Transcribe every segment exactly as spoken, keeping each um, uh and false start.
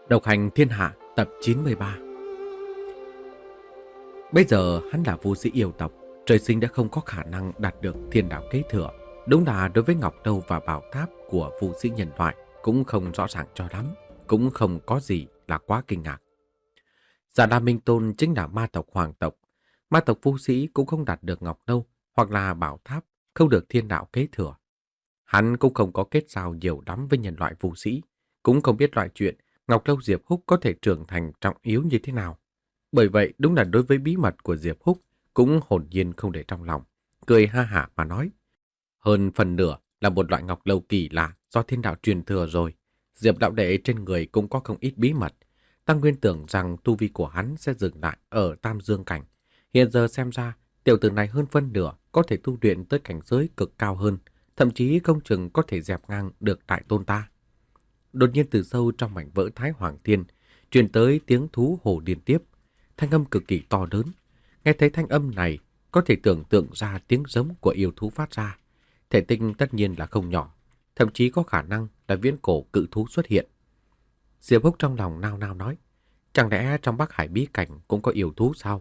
Độc hành thiên hạ tập chín mươi ba. Bây giờ hắn là vũ sĩ yêu tộc, trời sinh đã không có khả năng đạt được thiên đạo kế thừa. Đúng là đối với Ngọc Đâu và Bảo Tháp của vũ sĩ nhân loại cũng không rõ ràng cho lắm, cũng không có gì là quá kinh ngạc. Giả Đa Minh Tôn chính là ma tộc hoàng tộc. Ma tộc vũ sĩ cũng không đạt được Ngọc Đâu hoặc là Bảo Tháp, không được thiên đạo kế thừa. Hắn cũng không có kết giao nhiều lắm với nhân loại vũ sĩ, cũng không biết loại chuyện Ngọc Lâu Diệp Húc có thể trưởng thành trọng yếu như thế nào. Bởi vậy đúng là đối với bí mật của Diệp Húc cũng hồn nhiên không để trong lòng, cười ha hả mà nói. Hơn phần nửa là một loại Ngọc Lâu kỳ lạ do thiên đạo truyền thừa rồi. Diệp đạo đệ trên người cũng có không ít bí mật. Tăng Nguyên tưởng rằng tu vi của hắn sẽ dừng lại ở Tam Dương Cảnh. Hiện giờ xem ra tiểu tử này hơn phân nửa có thể tu luyện tới cảnh giới cực cao hơn, thậm chí không chừng có thể dẹp ngang được đại tôn ta. Đột nhiên từ sâu trong mảnh vỡ Thái Hoàng Thiên truyền tới tiếng thú hồ điên tiếp, thanh âm cực kỳ to lớn. Nghe thấy thanh âm này, có thể tưởng tượng ra tiếng giống của yêu thú phát ra. Thể tinh tất nhiên là không nhỏ, thậm chí có khả năng là viễn cổ cự thú xuất hiện. Diệp Húc trong lòng nao nao nói, chẳng lẽ trong Bắc Hải bí cảnh cũng có yêu thú sao?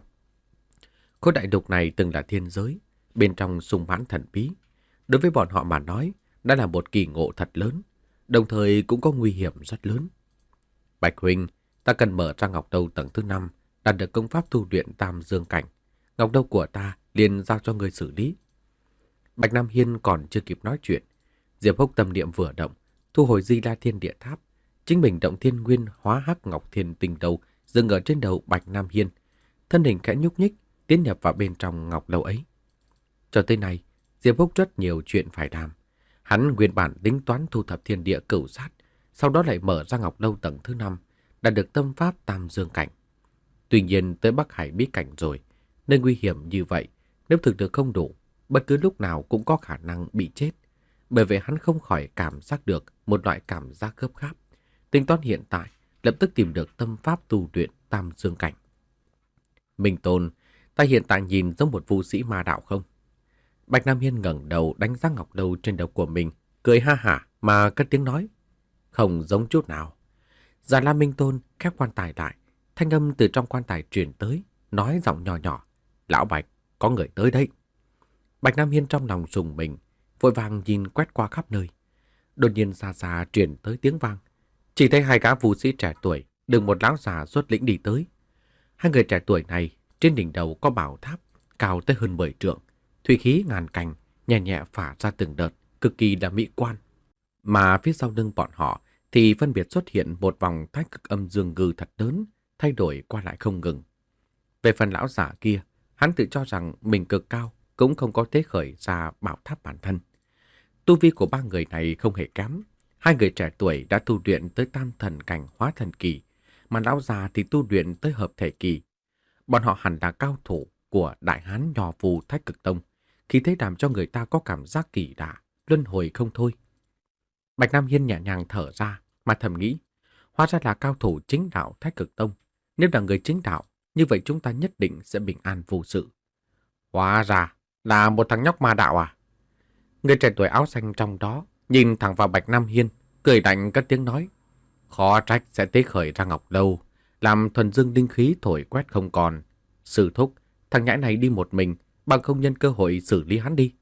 Khối đại lục này từng là thiên giới, bên trong sung mãn thần bí. Đối với bọn họ mà nói, đã là một kỳ ngộ thật lớn, đồng thời cũng có nguy hiểm rất lớn. Bạch huynh, ta cần mở ra Ngọc Đâu tầng thứ năm, đạt được công pháp tu luyện Tam Dương Cảnh. Ngọc Đâu của ta liền giao cho người xử lý. Bạch Nam Hiên còn chưa kịp nói chuyện, Diệp Húc tâm niệm vừa động, thu hồi Di La Thiên Địa Tháp, chính mình động thiên nguyên hóa hắc ngọc thiên tinh đầu dừng ở trên đầu Bạch Nam Hiên, thân hình khẽ nhúc nhích tiến nhập vào bên trong Ngọc Lâu ấy. Cho tới nay, Diệp Húc rất nhiều chuyện phải làm. Hắn nguyên bản tính toán thu thập thiên địa cửu sát, sau đó lại mở ra Ngọc Lâu tầng thứ năm, đạt được tâm pháp Tam Dương Cảnh. Tuy nhiên tới Bắc Hải bí cảnh rồi, nơi nguy hiểm như vậy, nếu thực lực không đủ, bất cứ lúc nào cũng có khả năng bị chết. Bởi vậy hắn không khỏi cảm giác được một loại cảm giác gấp gáp. Tính toán hiện tại, lập tức tìm được tâm pháp tu luyện Tam Dương Cảnh. Minh Tôn, ta hiện tại nhìn giống một vũ sĩ ma đạo không? Bạch Nam Hiên ngẩng đầu đánh giá Ngọc Lâu trên đầu của mình, cười ha hả mà cất tiếng nói. Không giống chút nào. Già La Minh Tôn khép quan tài lại, thanh âm từ trong quan tài truyền tới, nói giọng nhỏ nhỏ. Lão Bạch, có người tới đây. Bạch Nam Hiên trong lòng rùng mình, vội vàng nhìn quét qua khắp nơi. Đột nhiên xa xa truyền tới tiếng vang. Chỉ thấy hai gã vũ sĩ trẻ tuổi, được một lão già xuất lĩnh đi tới. Hai người trẻ tuổi này, trên đỉnh đầu có bảo tháp, cao tới hơn mười trượng. Thủy khí ngàn cành, nhẹ nhẹ phả ra từng đợt, cực kỳ là mỹ quan. Mà phía sau lưng bọn họ thì phân biệt xuất hiện một vòng thái cực âm dương ngư thật lớn, thay đổi qua lại không ngừng. Về phần lão giả kia, hắn tự cho rằng mình cực cao, cũng không có thế khởi ra bảo tháp bản thân. Tu vi của ba người này không hề kém. Hai người trẻ tuổi đã tu luyện tới tam thần cảnh hóa thần kỳ, mà lão già thì tu luyện tới hợp thể kỳ. Bọn họ hẳn là cao thủ của Đại Hán Nho Phù Thái Cực Tông, khi thế làm cho người ta có cảm giác kỳ lạ, luân hồi không thôi. Bạch Nam Hiên nhẹ nhàng thở ra, mà thầm nghĩ, hóa ra là cao thủ chính đạo Thái Cực Tông. Nếu là người chính đạo, như vậy chúng ta nhất định sẽ bình an vô sự. Hóa ra là một thằng nhóc ma đạo à? Người trẻ tuổi áo xanh trong đó nhìn thẳng vào Bạch Nam Hiên, cười lạnh cất tiếng nói. Khó trách sẽ tế khởi ra Ngọc Lâu, làm thuần dương linh khí thổi quét không còn. Sư thúc, thằng nhãi này đi một mình, bằng không nhân cơ hội xử lý hắn đi.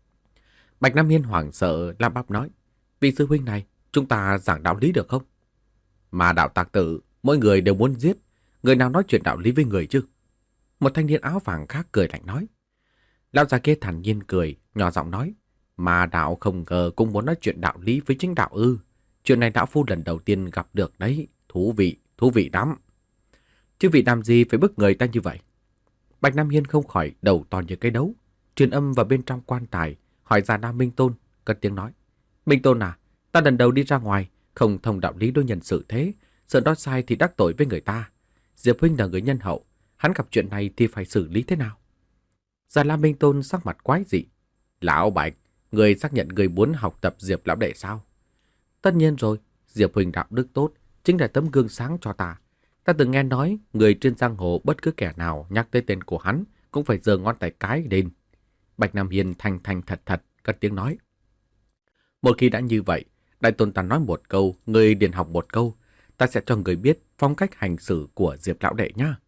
Bạch Nam Hiên hoảng sợ lắp bắp nói. Vị sư huynh này, chúng ta giảng đạo lý được không? Mà đạo tạc tử, mỗi người đều muốn giết. Người nào nói chuyện đạo lý với người chứ? Một thanh niên áo vàng khác cười lạnh nói. Lão già kia thản nhiên cười, nhỏ giọng nói. Mà đạo không ngờ cũng muốn nói chuyện đạo lý với chính đạo ư. Chuyện này đạo phu lần đầu tiên gặp được đấy. Thú vị, thú vị lắm. Chứ vị làm gì phải bức người ta như vậy? Bạch Nam Hiên không khỏi đầu to như cái đấu, truyền âm vào bên trong quan tài, hỏi Già Nam Minh Tôn, cất tiếng nói. Minh Tôn à, ta lần đầu đi ra ngoài, không thông đạo lý đối nhân xử thế, sợ nói sai thì đắc tội với người ta. Diệp huynh là người nhân hậu, hắn gặp chuyện này thì phải xử lý thế nào? Già Lam Minh Tôn sắc mặt quái dị. Lão Bạch, người xác nhận người muốn học tập Diệp lão đệ sao? Tất nhiên rồi, Diệp huynh đạo đức tốt, chính là tấm gương sáng cho ta. Ta từng nghe nói, người trên giang hồ bất cứ kẻ nào nhắc tới tên của hắn cũng phải giơ ngón tay cái lên. Bạch Nam Hiên thành thành thật thật, cất tiếng nói. Một khi đã như vậy, Đại Tôn ta nói một câu, người liền học một câu. ta sẽ cho người biết phong cách hành xử của Diệp lão đệ nhá.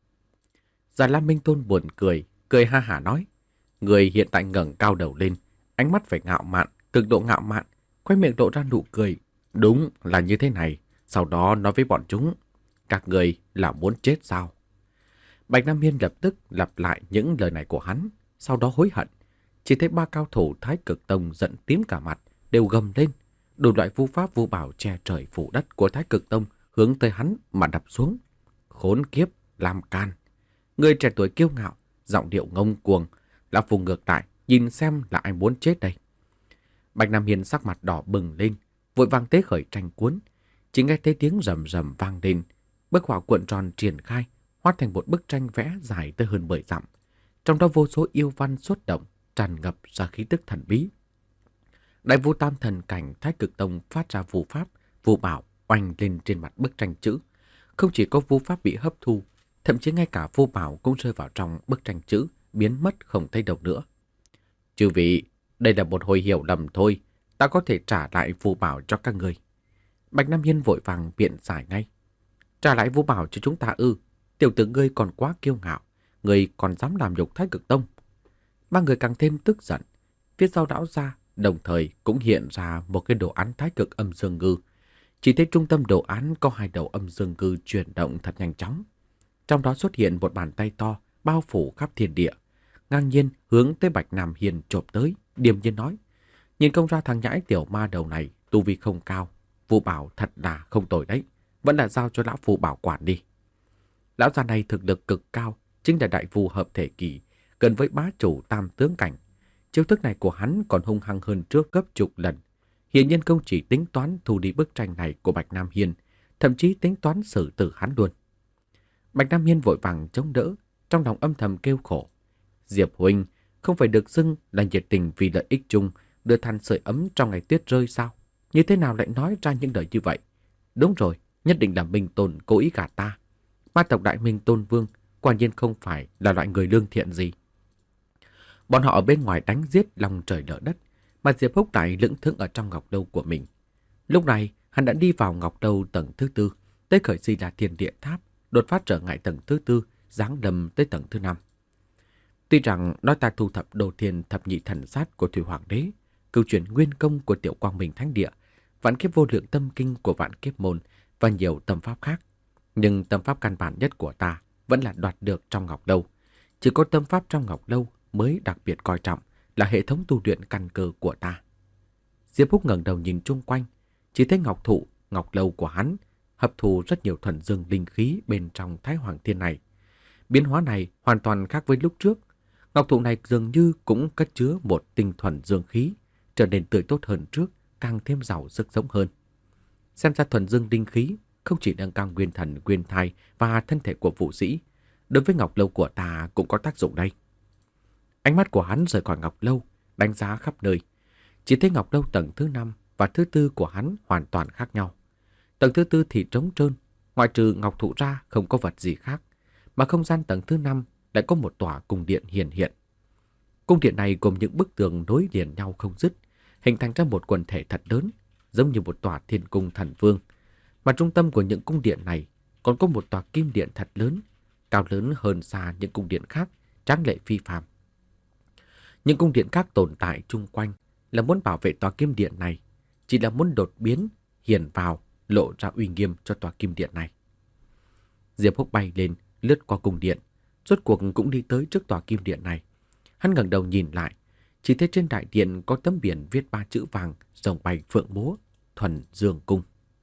Già Lam Minh Tôn buồn cười, cười ha hả nói. Người hiện tại ngẩng cao đầu lên, ánh mắt phải ngạo mạn, cực độ ngạo mạn, khoe miệng lộ ra nụ cười. Đúng là như thế này, sau đó nói với bọn chúng, các người là muốn chết sao? Bạch Nam Hiên lập tức lặp lại những lời này của hắn, sau đó hối hận. Chỉ thấy ba cao thủ Thái Cực Tông giận tím cả mặt, đều gầm lên. Đủ loại vu pháp vu bảo che trời phủ đất của Thái Cực Tông hướng tới hắn mà đập xuống. Khốn kiếp, làm can. Người trẻ tuổi kiêu ngạo, giọng điệu ngông cuồng, lão phu ngược lại, nhìn xem là ai muốn chết đây. Bạch Nam Hiên sắc mặt đỏ bừng lên, vội vàng tế khởi tranh cuốn. Chỉ nghe thấy tiếng rầm rầm vang lên, bức họa cuộn tròn triển khai, hóa thành một bức tranh vẽ dài tới hơn mười dặm. Trong đó vô số yêu văn xuất động, tràn ngập ra khí tức thần bí. Đại vu tam thần cảnh Thái Cực Tông phát ra vu pháp, vu bảo oanh lên trên mặt bức tranh chữ. Không chỉ có vu pháp bị hấp thu, thậm chí ngay cả vu bảo cũng rơi vào trong bức tranh chữ, biến mất không thấy đâu nữa. Chư vị, đây là một hồi hiểu lầm thôi, ta có thể trả lại vu bảo cho các người. Bạch Nam Hiên vội vàng biện giải ngay. Trả lại vu bảo cho chúng ta ư? Tiểu tử ngươi còn quá kiêu ngạo, ngươi còn dám làm nhục Thái Cực Tông. Ba người càng thêm tức giận. Phía sau lão ra, đồng thời cũng hiện ra một cái đồ án Thái Cực âm dương ngư. Chỉ thấy trung tâm đồ án có hai đầu âm dương ngư chuyển động thật nhanh chóng. Trong đó xuất hiện một bàn tay to, bao phủ khắp thiên địa. Ngang nhiên hướng tới Bạch Nam Hiên chộp tới, điềm nhiên nói. Nhìn không ra thằng nhãi tiểu ma đầu này, tu vi không cao. Vu bảo thật là không tồi đấy, vẫn là giao cho lão phu bảo quản đi. Lão già này thực lực cực cao, chính là đại vu hợp thể kỳ, gần với bá chủ tam tướng cảnh. Chiêu thức này của hắn còn hung hăng hơn trước gấp chục lần. Hiển nhiên không chỉ tính toán thu đi bức tranh này của Bạch Nam Hiên, thậm chí tính toán xử tử hắn luôn. Bạch Nam Hiên vội vàng chống đỡ, trong lòng âm thầm kêu khổ. Diệp huynh không phải được xưng là nhiệt tình vì lợi ích chung, đưa than sưởi ấm trong ngày tuyết rơi sao? Như thế nào lại nói ra những lời như vậy? Đúng rồi, nhất định là Minh Tôn cố ý gạt ta. Ma tộc Đại Minh Tôn Vương quả nhiên không phải là loại người lương thiện gì. Bọn họ ở bên ngoài đánh giết lòng trời lở đất, mà Diệp Húc lại lững thững ở trong ngọc lâu của mình. Lúc này, hắn đã đi vào ngọc lâu tầng thứ tư, tới khởi Si La Thiên Địa Tháp, đột phát trở ngại tầng thứ tư, giáng lâm tới tầng thứ năm. Tuy rằng nói ta thu thập đồ thiên thập nhị thần sát của Thủy Hoàng Đế, câu chuyện nguyên công của Tiểu Quang Minh Thánh Địa, vạn kiếp vô lượng tâm kinh của vạn kiếp môn và nhiều tâm pháp khác, nhưng tâm pháp căn bản nhất của ta vẫn là đoạt được trong ngọc lâu. Chỉ có tâm pháp trong ngọc lâu mới đặc biệt coi trọng, là hệ thống tu luyện căn cơ của ta. Diệp Húc ngẩng đầu nhìn chung quanh, chỉ thấy ngọc thụ, ngọc lâu của hắn hấp thu rất nhiều thuần dương linh khí bên trong Thái Hoàng Thiên này. Biến hóa này hoàn toàn khác với lúc trước. Ngọc thụ này dường như cũng cất chứa một tinh thuần dương khí, trở nên tươi tốt hơn trước, càng thêm giàu sức sống hơn. Xem ra thuần dương linh khí không chỉ nâng cao nguyên thần, nguyên thai và thân thể của vũ sĩ, đối với ngọc lâu của ta cũng có tác dụng đây. Ánh mắt của hắn rời khỏi ngọc lâu, đánh giá khắp nơi. Chỉ thấy ngọc lâu tầng thứ năm và thứ tư của hắn hoàn toàn khác nhau. Tầng thứ tư thì trống trơn, ngoại trừ ngọc thụ ra không có vật gì khác, mà không gian tầng thứ năm lại có một tòa cung điện hiển hiện. Cung điện này gồm những bức tường nối liền nhau không dứt, hình thành ra một quần thể thật lớn, giống như một tòa thiên cung thần vương. Mà trung tâm của những cung điện này còn có một tòa kim điện thật lớn, cao lớn hơn xa những cung điện khác, tráng lệ phi phàm. Những cung điện khác tồn tại chung quanh là muốn bảo vệ tòa kim điện này, chỉ là muốn đột biến, hiển vào, lộ ra uy nghiêm cho tòa kim điện này. Diệp Húc bay lên, lướt qua cung điện, rốt cuộc cũng đi tới trước tòa kim điện này. Hắn ngẩng đầu nhìn lại, chỉ thấy trên đại điện có tấm biển viết ba chữ vàng, rồng bay phượng múa, Thuần Dương Cung.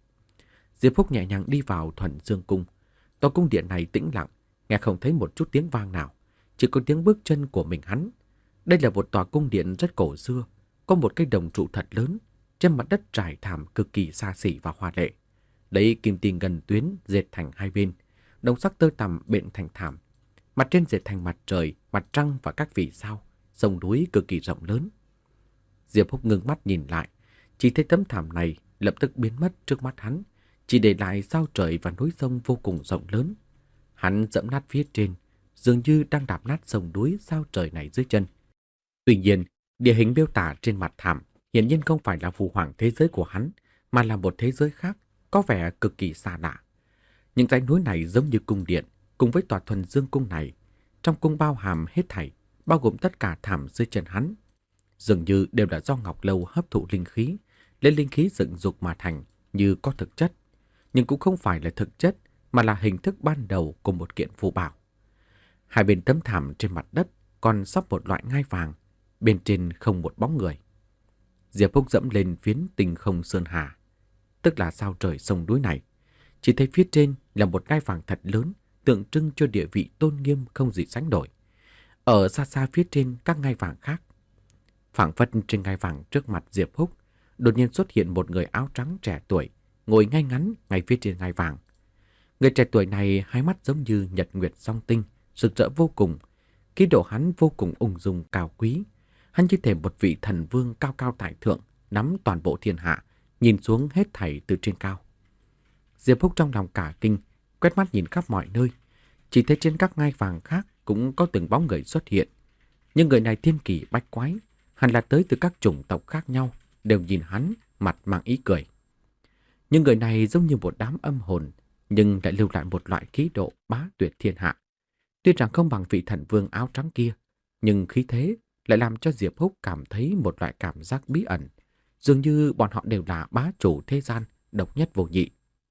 Diệp Húc nhẹ nhàng đi vào Thuần Dương Cung. Tòa cung điện này tĩnh lặng, nghe không thấy một chút tiếng vang nào, chỉ có tiếng bước chân của mình hắn. Đây là một tòa cung điện rất cổ xưa, có một cây đồng trụ thật lớn, trên mặt đất trải thảm cực kỳ xa xỉ và hoa lệ. Lấy kim tiền ngân tuyến dệt thành hai bên, đồng sắc tơ tằm bện thành thảm. Mặt trên dệt thành mặt trời, mặt trăng và các vì sao, sông núi cực kỳ rộng lớn. Diệp Húc ngưng mắt nhìn lại, chỉ thấy tấm thảm này lập tức biến mất trước mắt hắn, chỉ để lại sao trời và núi sông vô cùng rộng lớn. Hắn dẫm nát phía trên, dường như đang đạp nát sông núi sao trời này dưới chân. Tuy nhiên, địa hình miêu tả trên mặt thảm hiển nhiên không phải là phù hoàng thế giới của hắn, mà là một thế giới khác, có vẻ cực kỳ xa lạ. Những dãy núi này giống như cung điện, cùng với tòa thuần dương cung này. Trong cung bao hàm hết thảy, bao gồm tất cả thảm dưới chân hắn. Dường như đều là do Ngọc Lâu hấp thụ linh khí, lấy linh khí dựng dục mà thành như có thực chất. Nhưng cũng không phải là thực chất, mà là hình thức ban đầu của một kiện phù bảo. Hai bên tấm thảm trên mặt đất còn sắp một loại ngai vàng, bên trên không một bóng người. Diệp Húc dẫm lên phiến tinh không sơn hà, tức là sao trời sông núi này. Chỉ thấy phía trên là một ngai vàng thật lớn, tượng trưng cho địa vị tôn nghiêm không gì sánh nổi. Ở xa xa phía trên các ngai vàng khác, phảng phất trên ngai vàng trước mặt Diệp Húc, đột nhiên xuất hiện một người áo trắng trẻ tuổi, ngồi ngay ngắn ngay phía trên ngai vàng. Người trẻ tuổi này hai mắt giống như nhật nguyệt song tinh, rực rỡ vô cùng. Khí độ hắn vô cùng ung dung cao quý. Hắn như thể một vị thần vương cao cao tại thượng, nắm toàn bộ thiên hạ, nhìn xuống hết thảy từ trên cao. Diệp Húc trong lòng cả kinh, quét mắt nhìn khắp mọi nơi. Chỉ thấy trên các ngai vàng khác cũng có từng bóng người xuất hiện. Nhưng người này thiên kỳ bách quái, hẳn là tới từ các chủng tộc khác nhau, đều nhìn hắn, mặt mang ý cười. Nhưng người này giống như một đám âm hồn, nhưng lại lưu lại một loại khí độ bá tuyệt thiên hạ. Tuy rằng không bằng vị thần vương áo trắng kia, nhưng khí thế lại làm cho Diệp Húc cảm thấy một loại cảm giác bí ẩn, dường như bọn họ đều là bá chủ thế gian, độc nhất vô nhị.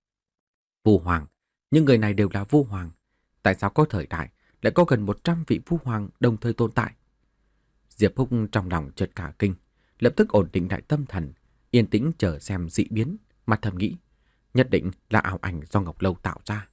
Vu hoàng, nhưng người này đều là vu hoàng. Tại sao có thời đại lại có gần một trăm vị vu hoàng đồng thời tồn tại? Diệp Húc trong lòng chợt cả kinh, lập tức ổn định lại tâm thần, yên tĩnh chờ xem dị biến, mà thầm nghĩ, nhất định là ảo ảnh do Ngọc Lâu tạo ra.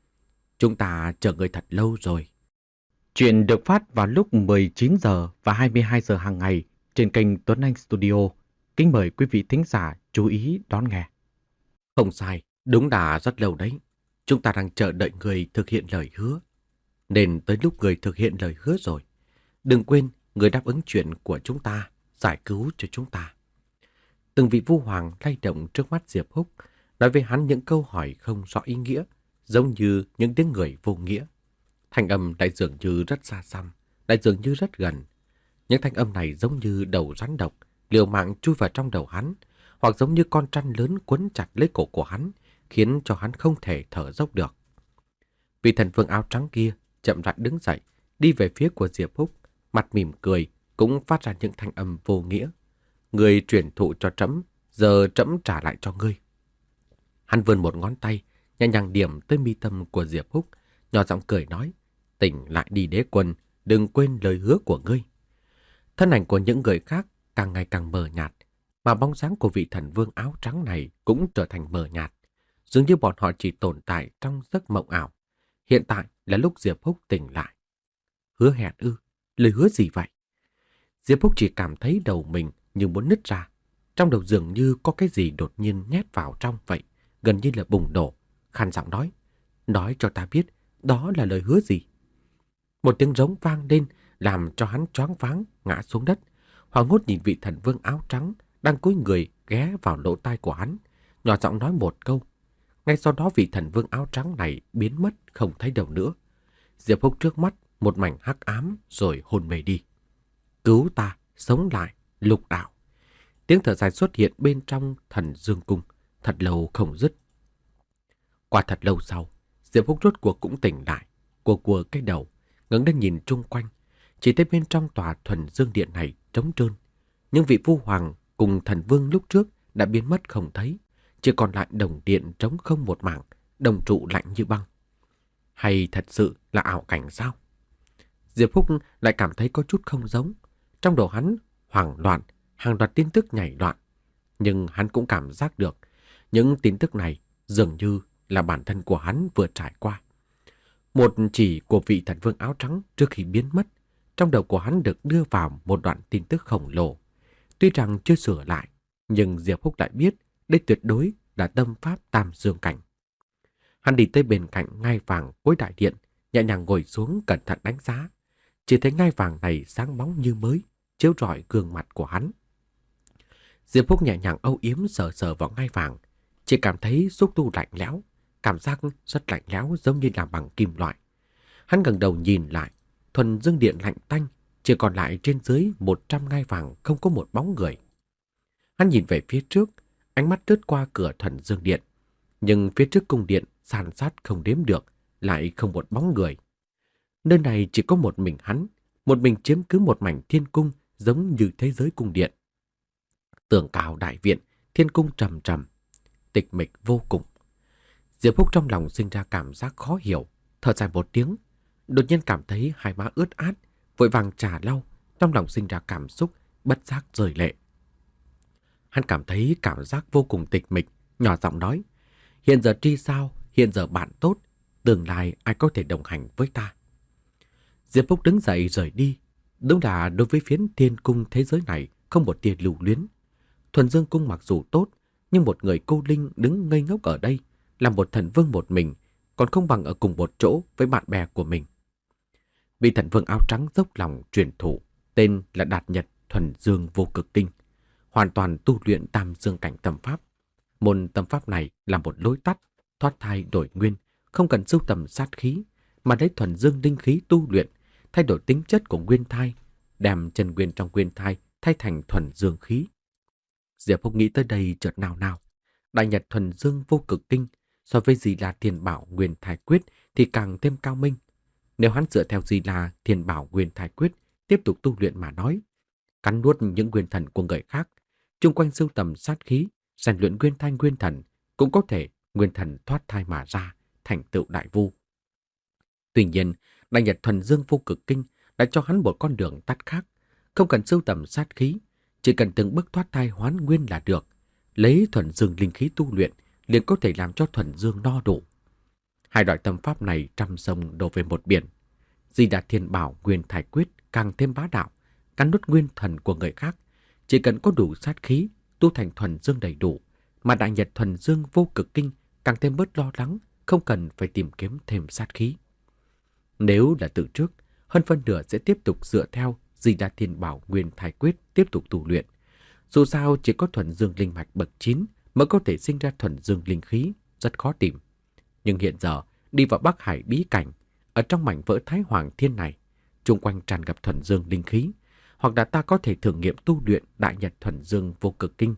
Chúng ta chờ người thật lâu rồi. Chuyện được phát vào lúc mười chín giờ và hai mươi hai giờ hàng ngày trên kênh Tuấn Anh Studio. Kính mời quý vị thính giả chú ý đón nghe. Không sai, đúng là rất lâu đấy. Chúng ta đang chờ đợi người thực hiện lời hứa. Nên tới lúc người thực hiện lời hứa rồi. Đừng quên người đáp ứng chuyện của chúng ta, giải cứu cho chúng ta. Từng vị vu hoàng lay động trước mắt Diệp Húc, nói với hắn những câu hỏi không rõ ý nghĩa, giống như những tiếng người vô nghĩa. Thanh âm lại dường như rất xa xăm, lại dường như rất gần. Những thanh âm này giống như đầu rắn độc, liều mạng chui vào trong đầu hắn, hoặc giống như con trăn lớn quấn chặt lấy cổ của hắn, khiến cho hắn không thể thở dốc được. Vị thần vương áo trắng kia chậm rãi đứng dậy, đi về phía của Diệp Húc, mặt mỉm cười, cũng phát ra những thanh âm vô nghĩa. Người truyền thụ cho trẫm, giờ trẫm trả lại cho ngươi. Hắn vươn một ngón tay, nhẹ nhàng điểm tới mi tâm của Diệp Húc, nhỏ giọng cười nói, tỉnh lại đi đế quân, đừng quên lời hứa của ngươi. Thân ảnh của những người khác càng ngày càng mờ nhạt, mà bóng dáng của vị thần vương áo trắng này cũng trở thành mờ nhạt. Dường như bọn họ chỉ tồn tại trong giấc mộng ảo. Hiện tại là lúc Diệp Húc tỉnh lại. Hứa hẹn ư? Lời hứa gì vậy? Diệp Húc chỉ cảm thấy đầu mình như muốn nứt ra. Trong đầu dường như có cái gì đột nhiên nhét vào trong vậy, gần như là bùng nổ. Khàn giọng nói, nói cho ta biết đó là lời hứa gì. Một tiếng rống vang lên làm cho hắn choáng váng ngã xuống đất. Hoảng hốt nhìn vị thần vương áo trắng đang cúi người ghé vào lỗ tai của hắn, nhỏ giọng nói một câu. Ngay sau đó vị thần vương áo trắng này biến mất không thấy đâu nữa. Diệp Húc trước mắt một mảnh hắc ám rồi hôn mê đi. Cứu ta, sống lại, lục đạo. Tiếng thở dài xuất hiện bên trong thần dương cung, thật lâu không dứt. Qua thật lâu sau, Diệp Húc rốt cuộc cũng tỉnh lại, cua cua cái đầu, ngẩng lên nhìn chung quanh, chỉ thấy bên trong tòa thuần dương điện này trống trơn. Những vị phu hoàng cùng thần vương lúc trước đã biến mất không thấy, chỉ còn lại đồng điện trống không một mảng, đồng trụ lạnh như băng. Hay thật sự là ảo cảnh sao? Diệp Húc lại cảm thấy có chút không giống. Trong đầu hắn hoảng loạn, hàng loạt tin tức nhảy loạn. Nhưng hắn cũng cảm giác được những tin tức này dường như là bản thân của hắn vừa trải qua. Một chỉ của vị thần vương áo trắng trước khi biến mất, trong đầu của hắn được đưa vào một đoạn tin tức khổng lồ. Tuy rằng chưa sửa lại, nhưng Diệp Húc lại biết đây tuyệt đối là tâm pháp tam dương cảnh. Hắn đi tới bên cạnh ngai vàng cuối đại điện, nhẹ nhàng ngồi xuống cẩn thận đánh giá. Chỉ thấy ngai vàng này sáng bóng như mới, chiếu rọi gương mặt của hắn. Diệp Húc nhẹ nhàng âu yếm sờ sờ vào ngai vàng, chỉ cảm thấy xúc tu lạnh lẽo, cảm giác rất lạnh lẽo giống như làm bằng kim loại. Hắn ngẩng đầu nhìn lại, thuần dương điện lạnh tanh, chỉ còn lại trên dưới một trăm ngai vàng không có một bóng người. Hắn nhìn về phía trước, ánh mắt lướt qua cửa thuần dương điện, nhưng phía trước cung điện san sát không đếm được, lại không một bóng người. Nơi này chỉ có một mình hắn, một mình chiếm cứ một mảnh thiên cung giống như thế giới cung điện. Tường cao đại viện, thiên cung trầm trầm, tịch mịch vô cùng. Diệp Húc trong lòng sinh ra cảm giác khó hiểu, thở dài một tiếng, đột nhiên cảm thấy hai má ướt át, vội vàng trà lau, trong lòng sinh ra cảm xúc bất giác rơi lệ. Hắn cảm thấy cảm giác vô cùng tịch mịch, nhỏ giọng nói: "Hiện giờ tri sao, hiện giờ bạn tốt, tương lai ai có thể đồng hành với ta?" Diệp Húc đứng dậy rời đi. Đúng là đối với phiến thiên cung thế giới này không một tia lưu luyến. Thuần Dương cung mặc dù tốt, nhưng một người cô linh đứng ngây ngốc ở đây, làm một thần vương một mình, còn không bằng ở cùng một chỗ với bạn bè của mình. Vị thần vương áo trắng dốc lòng truyền thụ, tên là Đạt Nhật Thuần Dương Vô Cực Kinh, hoàn toàn tu luyện Tam Dương cảnh tâm pháp. Môn tâm pháp này là một lối tắt, thoát thai đổi nguyên, không cần sưu tầm sát khí, mà lấy thuần dương linh khí tu luyện, thay đổi tính chất của nguyên thai, đem chân nguyên trong nguyên thai thay thành thuần dương khí. Diệp Húc nghĩ tới đây chợt nào nào, Đại Nhật Thuần Dương Vô Cực Kinh so với Di La Thiên Bảo Nguyên Thai Quyết thì càng thêm cao minh. Nếu hắn dựa theo Di La Thiên Bảo Nguyên Thai Quyết tiếp tục tu luyện mà nói, cắn nuốt những nguyên thần của người khác, chung quanh sưu tầm sát khí, rèn luyện nguyên thai nguyên thần, cũng có thể nguyên thần thoát thai mà ra, thành tựu đại vu. Tuy nhiên, Đại Nhật Thuần Dương Vô Cực Kinh đã cho hắn một con đường tắt khác, không cần sưu tầm sát khí, chỉ cần từng bước thoát thai hoán nguyên là được. Lấy thuần dương linh khí tu luyện liền có thể làm cho thuần dương no đủ. Hai loại tâm pháp này trăm sông đổ về một biển. Di Đà Thiên Bảo Nguyên Thai Quyết càng thêm bá đạo, cắn nuốt nguyên thần của người khác, chỉ cần có đủ sát khí, tu thành thuần dương đầy đủ, mà Đại Nhật Thuần Dương Vô Cực Kinh càng thêm bớt lo lắng, không cần phải tìm kiếm thêm sát khí. Nếu là từ trước, hơn phân nửa sẽ tiếp tục dựa theo Di Đà Thiên Bảo Nguyên Thai Quyết tiếp tục tu luyện. Dù sao chỉ có thuần dương linh mạch bậc chín mới có thể sinh ra thuần dương linh khí, rất khó tìm. Nhưng hiện giờ, đi vào Bắc Hải bí cảnh, ở trong mảnh vỡ Thái Hoàng Thiên này, chung quanh tràn ngập thuần dương linh khí, hoặc là ta có thể thử nghiệm tu luyện Đại Nhật Thuần Dương Vô Cực Kinh.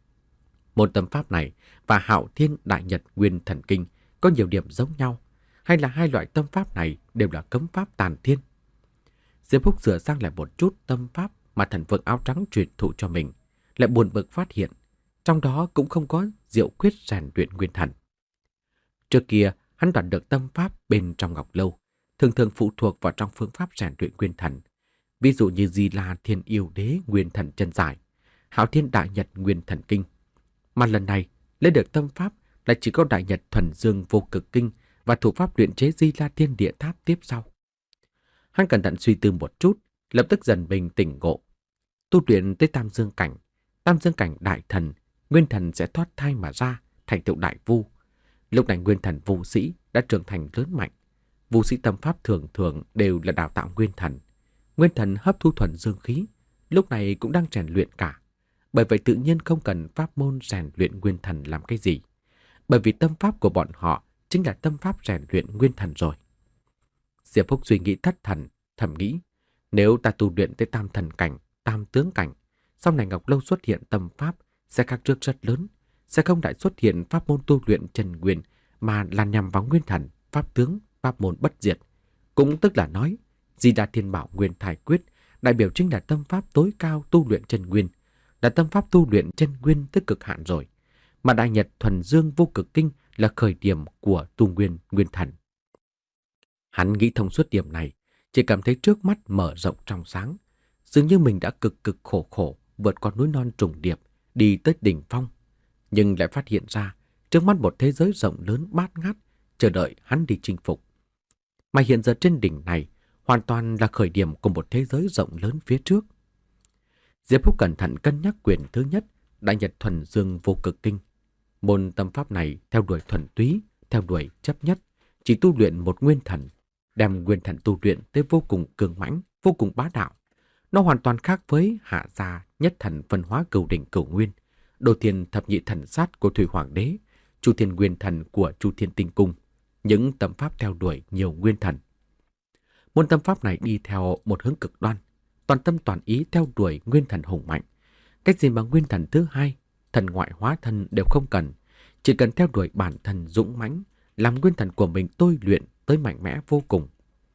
Môn tâm pháp này và Hạo Thiên Đại Nhật Nguyên Thần Kinh có nhiều điểm giống nhau, hay là hai loại tâm pháp này đều là cấm pháp tàn thiên? Diệp Húc sửa sang lại một chút tâm pháp mà thần vương áo trắng truyền thụ cho mình, lại buồn bực phát hiện, trong đó cũng không có diệu quyết rèn luyện nguyên thần. Trước kia, hắn đoạt được tâm pháp bên trong Ngọc Lâu, thường thường phụ thuộc vào trong phương pháp rèn luyện nguyên thần. Ví dụ như Di La Thiên Yêu Đế Nguyên Thần Chân Giải, Hạo Thiên Đại Nhật Nguyên Thần Kinh. Mà lần này, lấy được tâm pháp lại chỉ có Đại Nhật Thuần Dương Vô Cực Kinh và thủ pháp luyện chế Di La Thiên Địa Tháp tiếp sau. Hắn cẩn thận suy tư một chút, lập tức dần bình tỉnh ngộ. Tu luyện tới Tam Dương Cảnh, Tam Dương Cảnh Đại Thần, Nguyên Thần sẽ thoát thai mà ra, thành tựu Đại Vu. Lúc này Nguyên Thần Vu Sĩ đã trưởng thành lớn mạnh. Vu Sĩ tâm pháp thường thường đều là đào tạo Nguyên Thần. Nguyên Thần hấp thu thuần dương khí, lúc này cũng đang rèn luyện cả. Bởi vậy tự nhiên không cần pháp môn rèn luyện Nguyên Thần làm cái gì. Bởi vì tâm pháp của bọn họ chính là tâm pháp rèn luyện Nguyên Thần rồi. Diệp Húc suy nghĩ thất thần, thầm nghĩ, nếu ta tu luyện tới Tam Thần Cảnh, Tam Tướng Cảnh, sau này Ngọc Lâu xuất hiện tâm pháp sẽ khác trước rất lớn, sẽ không lại xuất hiện pháp môn tu luyện chân nguyên mà là nhằm vào Nguyên Thần, pháp tướng, pháp môn bất diệt. Cũng tức là nói, Di Đà Thiên Bảo Nguyên Thai Quyết đại biểu chính là tâm pháp tối cao tu luyện chân nguyên, là tâm pháp tu luyện chân nguyên tới cực hạn rồi, mà Đại Nhật Thuần Dương Vô Cực Kinh là khởi điểm của tu nguyên nguyên thần. Hắn nghĩ thông suốt điểm này, chỉ cảm thấy trước mắt mở rộng trong sáng, dường như mình đã cực cực khổ khổ vượt qua núi non trùng điệp, đi tới đỉnh phong, nhưng lại phát hiện ra trước mắt một thế giới rộng lớn bát ngát chờ đợi hắn đi chinh phục. Mà hiện giờ trên đỉnh này hoàn toàn là khởi điểm của một thế giới rộng lớn phía trước. Diệp Húc cẩn thận cân nhắc quyển thứ nhất, Đại Nhật Thuần Dương Vô Cực Kinh. Môn tâm pháp này theo đuổi thuần túy, theo đuổi chấp nhất, chỉ tu luyện một nguyên thần, đem nguyên thần tu luyện tới vô cùng cường mãnh, vô cùng bá đạo. Nó hoàn toàn khác với Hạ Gia Nhất Thần phân hóa Cửu Đỉnh Cửu Nguyên, Đồ Thiên Thập Nhị Thần Sát của Thủy Hoàng Đế, Chu Thiên Nguyên Thần của Chu Thiên Tinh Cung, những tâm pháp theo đuổi nhiều nguyên thần. Môn tâm pháp này đi theo một hướng cực đoan, toàn tâm toàn ý theo đuổi nguyên thần hùng mạnh. Cách gì mà nguyên thần thứ hai, thần ngoại hóa thân đều không cần, chỉ cần theo đuổi bản thân dũng mãnh, làm nguyên thần của mình tôi luyện tới mạnh mẽ vô cùng.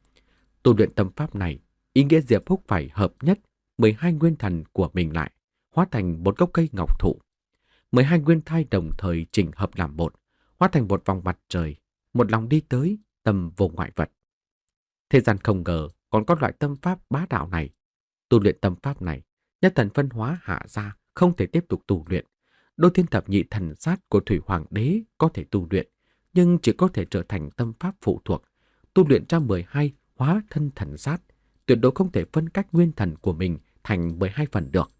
Tu luyện tâm pháp này, ý nghĩa Diệp Húc phải hợp nhất mười hai nguyên thần của mình lại, hóa thành một gốc cây ngọc thụ. mười hai nguyên thai đồng thời chỉnh hợp làm một, hóa thành một vòng mặt trời, một lòng đi tới tâm vô ngoại vật. Thế gian không ngờ còn có loại tâm pháp bá đạo này. Tu luyện tâm pháp này, nhất thần phân hóa hạ ra không thể tiếp tục tu luyện. Đô thiên thập nhị thần sát của Thủy Hoàng đế có thể tu luyện, nhưng chỉ có thể trở thành tâm pháp phụ thuộc. Tu luyện ra mười hai hóa thân thần sát, tuyệt đối không thể phân cách nguyên thần của mình thành mười hai phần được.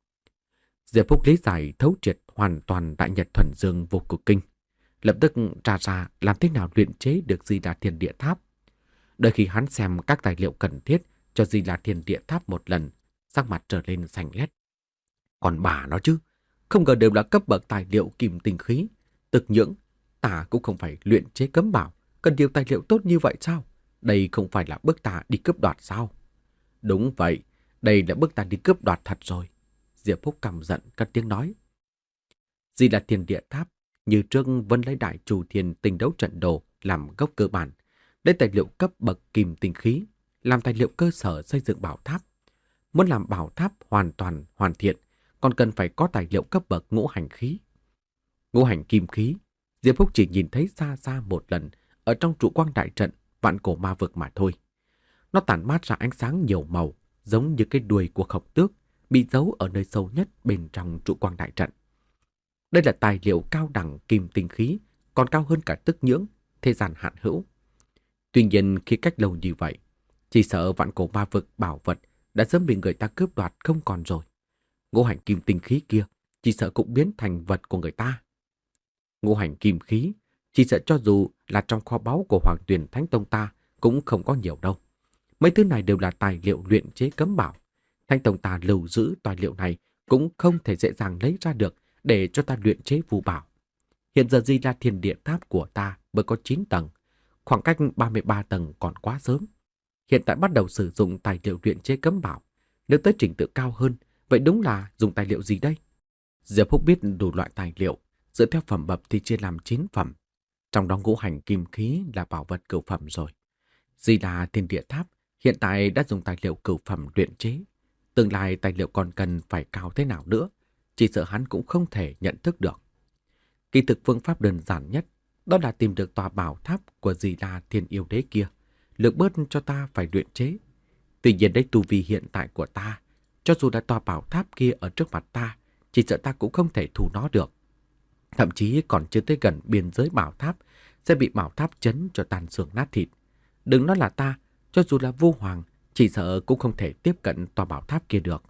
Diệp Phúc lý giải thấu triệt hoàn toàn Đại Nhật Thuần Dương Vô Cực Kinh, lập tức tra ra làm thế nào luyện chế được Di Đà Thiên Địa Tháp. Đợi khi hắn xem các tài liệu cần thiết cho Di Đà Thiên Địa Tháp một lần, sắc mặt trở lên xanh lét. Còn bà nó chứ, không ngờ đều là cấp bậc tài liệu kim tinh khí, thực nhưỡng, ta cũng không phải luyện chế cấm bảo, cần nhiều tài liệu tốt như vậy sao? Đây không phải là bước ta đi cướp đoạt sao? Đúng vậy, đây là bước ta đi cướp đoạt thật rồi. Diệp Phúc căm giận cất tiếng nói. Di Đà Thiên Địa Tháp, như trước vẫn lấy Đại Chủ Thiên Tinh Đấu Trận Đồ làm gốc cơ bản, lấy tài liệu cấp bậc kim tinh khí làm tài liệu cơ sở xây dựng bảo tháp. Muốn làm bảo tháp hoàn toàn hoàn thiện, còn cần phải có tài liệu cấp bậc ngũ hành khí. Ngũ hành kim khí, Diệp Phúc chỉ nhìn thấy xa xa một lần ở trong trụ quang đại trận vạn cổ ma vực mà thôi. Nó tản mát ra ánh sáng nhiều màu, giống như cái đuôi của khổng tước, bị giấu ở nơi sâu nhất bên trong trụ quang đại trận. Đây là tài liệu cao đẳng kim tinh khí, còn cao hơn cả tức nhưỡng, thế gian hạn hữu. Tuy nhiên khi cách lâu như vậy, chỉ sợ vạn cổ ma vực bảo vật đã sớm bị người ta cướp đoạt không còn rồi. Ngũ hành kim tinh khí kia chỉ sợ cũng biến thành vật của người ta. Ngũ hành kim khí chỉ sợ cho dù là trong kho báu của Hoàng Tuyền Thánh Tông ta cũng không có nhiều đâu. Mấy thứ này đều là tài liệu luyện chế cấm bảo. Thánh Tông ta lưu giữ tài liệu này cũng không thể dễ dàng lấy ra được để cho ta luyện chế phù bảo. Hiện giờ Di Đà Thiên Địa Tháp của ta mới có chín tầng, khoảng cách ba mươi ba tầng còn quá sớm. Hiện tại bắt đầu sử dụng tài liệu luyện chế cấm bảo. Nếu tới trình tự cao hơn, vậy đúng là dùng tài liệu gì đây? Diệp Phúc biết đủ loại tài liệu, dựa theo phẩm bậc thì chia làm chín phẩm. Trong đó ngũ hành kim khí là bảo vật cửu phẩm rồi. Di Đà Thiên Địa Tháp hiện tại đã dùng tài liệu cửu phẩm luyện chế. Tương lai tài liệu còn cần phải cao thế nào nữa, chỉ sợ hắn cũng không thể nhận thức được. Kỳ thực phương pháp đơn giản nhất, đó là tìm được tòa bảo tháp của Di Đà Thiên Yêu Đế kia, lược bớt cho ta phải luyện chế. Tuy nhiên đấy tu vi hiện tại của ta, cho dù là tòa bảo tháp kia ở trước mặt ta, chỉ sợ ta cũng không thể thu nó được. Thậm chí còn chưa tới gần biên giới bảo tháp, sẽ bị bảo tháp chấn cho tan xương nát thịt. Đừng nói là ta, cho dù là Vu Hoàng, chỉ sợ cũng không thể tiếp cận tòa bảo tháp kia được.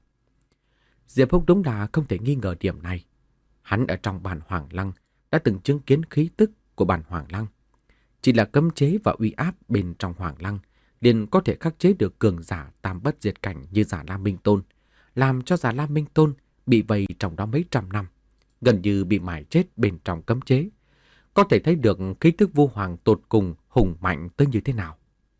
Diệp Húc đúng là không thể nghi ngờ điểm này. Hắn ở trong bản Hoàng Lăng đã từng chứng kiến khí tức của bản Hoàng Lăng. Chỉ là cấm chế và uy áp bên trong Hoàng Lăng liền có thể khắc chế được cường giả tam bất diệt cảnh như Giả Lam Minh Tôn, làm cho Giả Lam Minh Tôn bị vây trong đó mấy trăm năm, gần như bị mài chết bên trong cấm chế. Có thể thấy được khí tức Vu Hoàng tột cùng hùng mạnh tới như thế nào.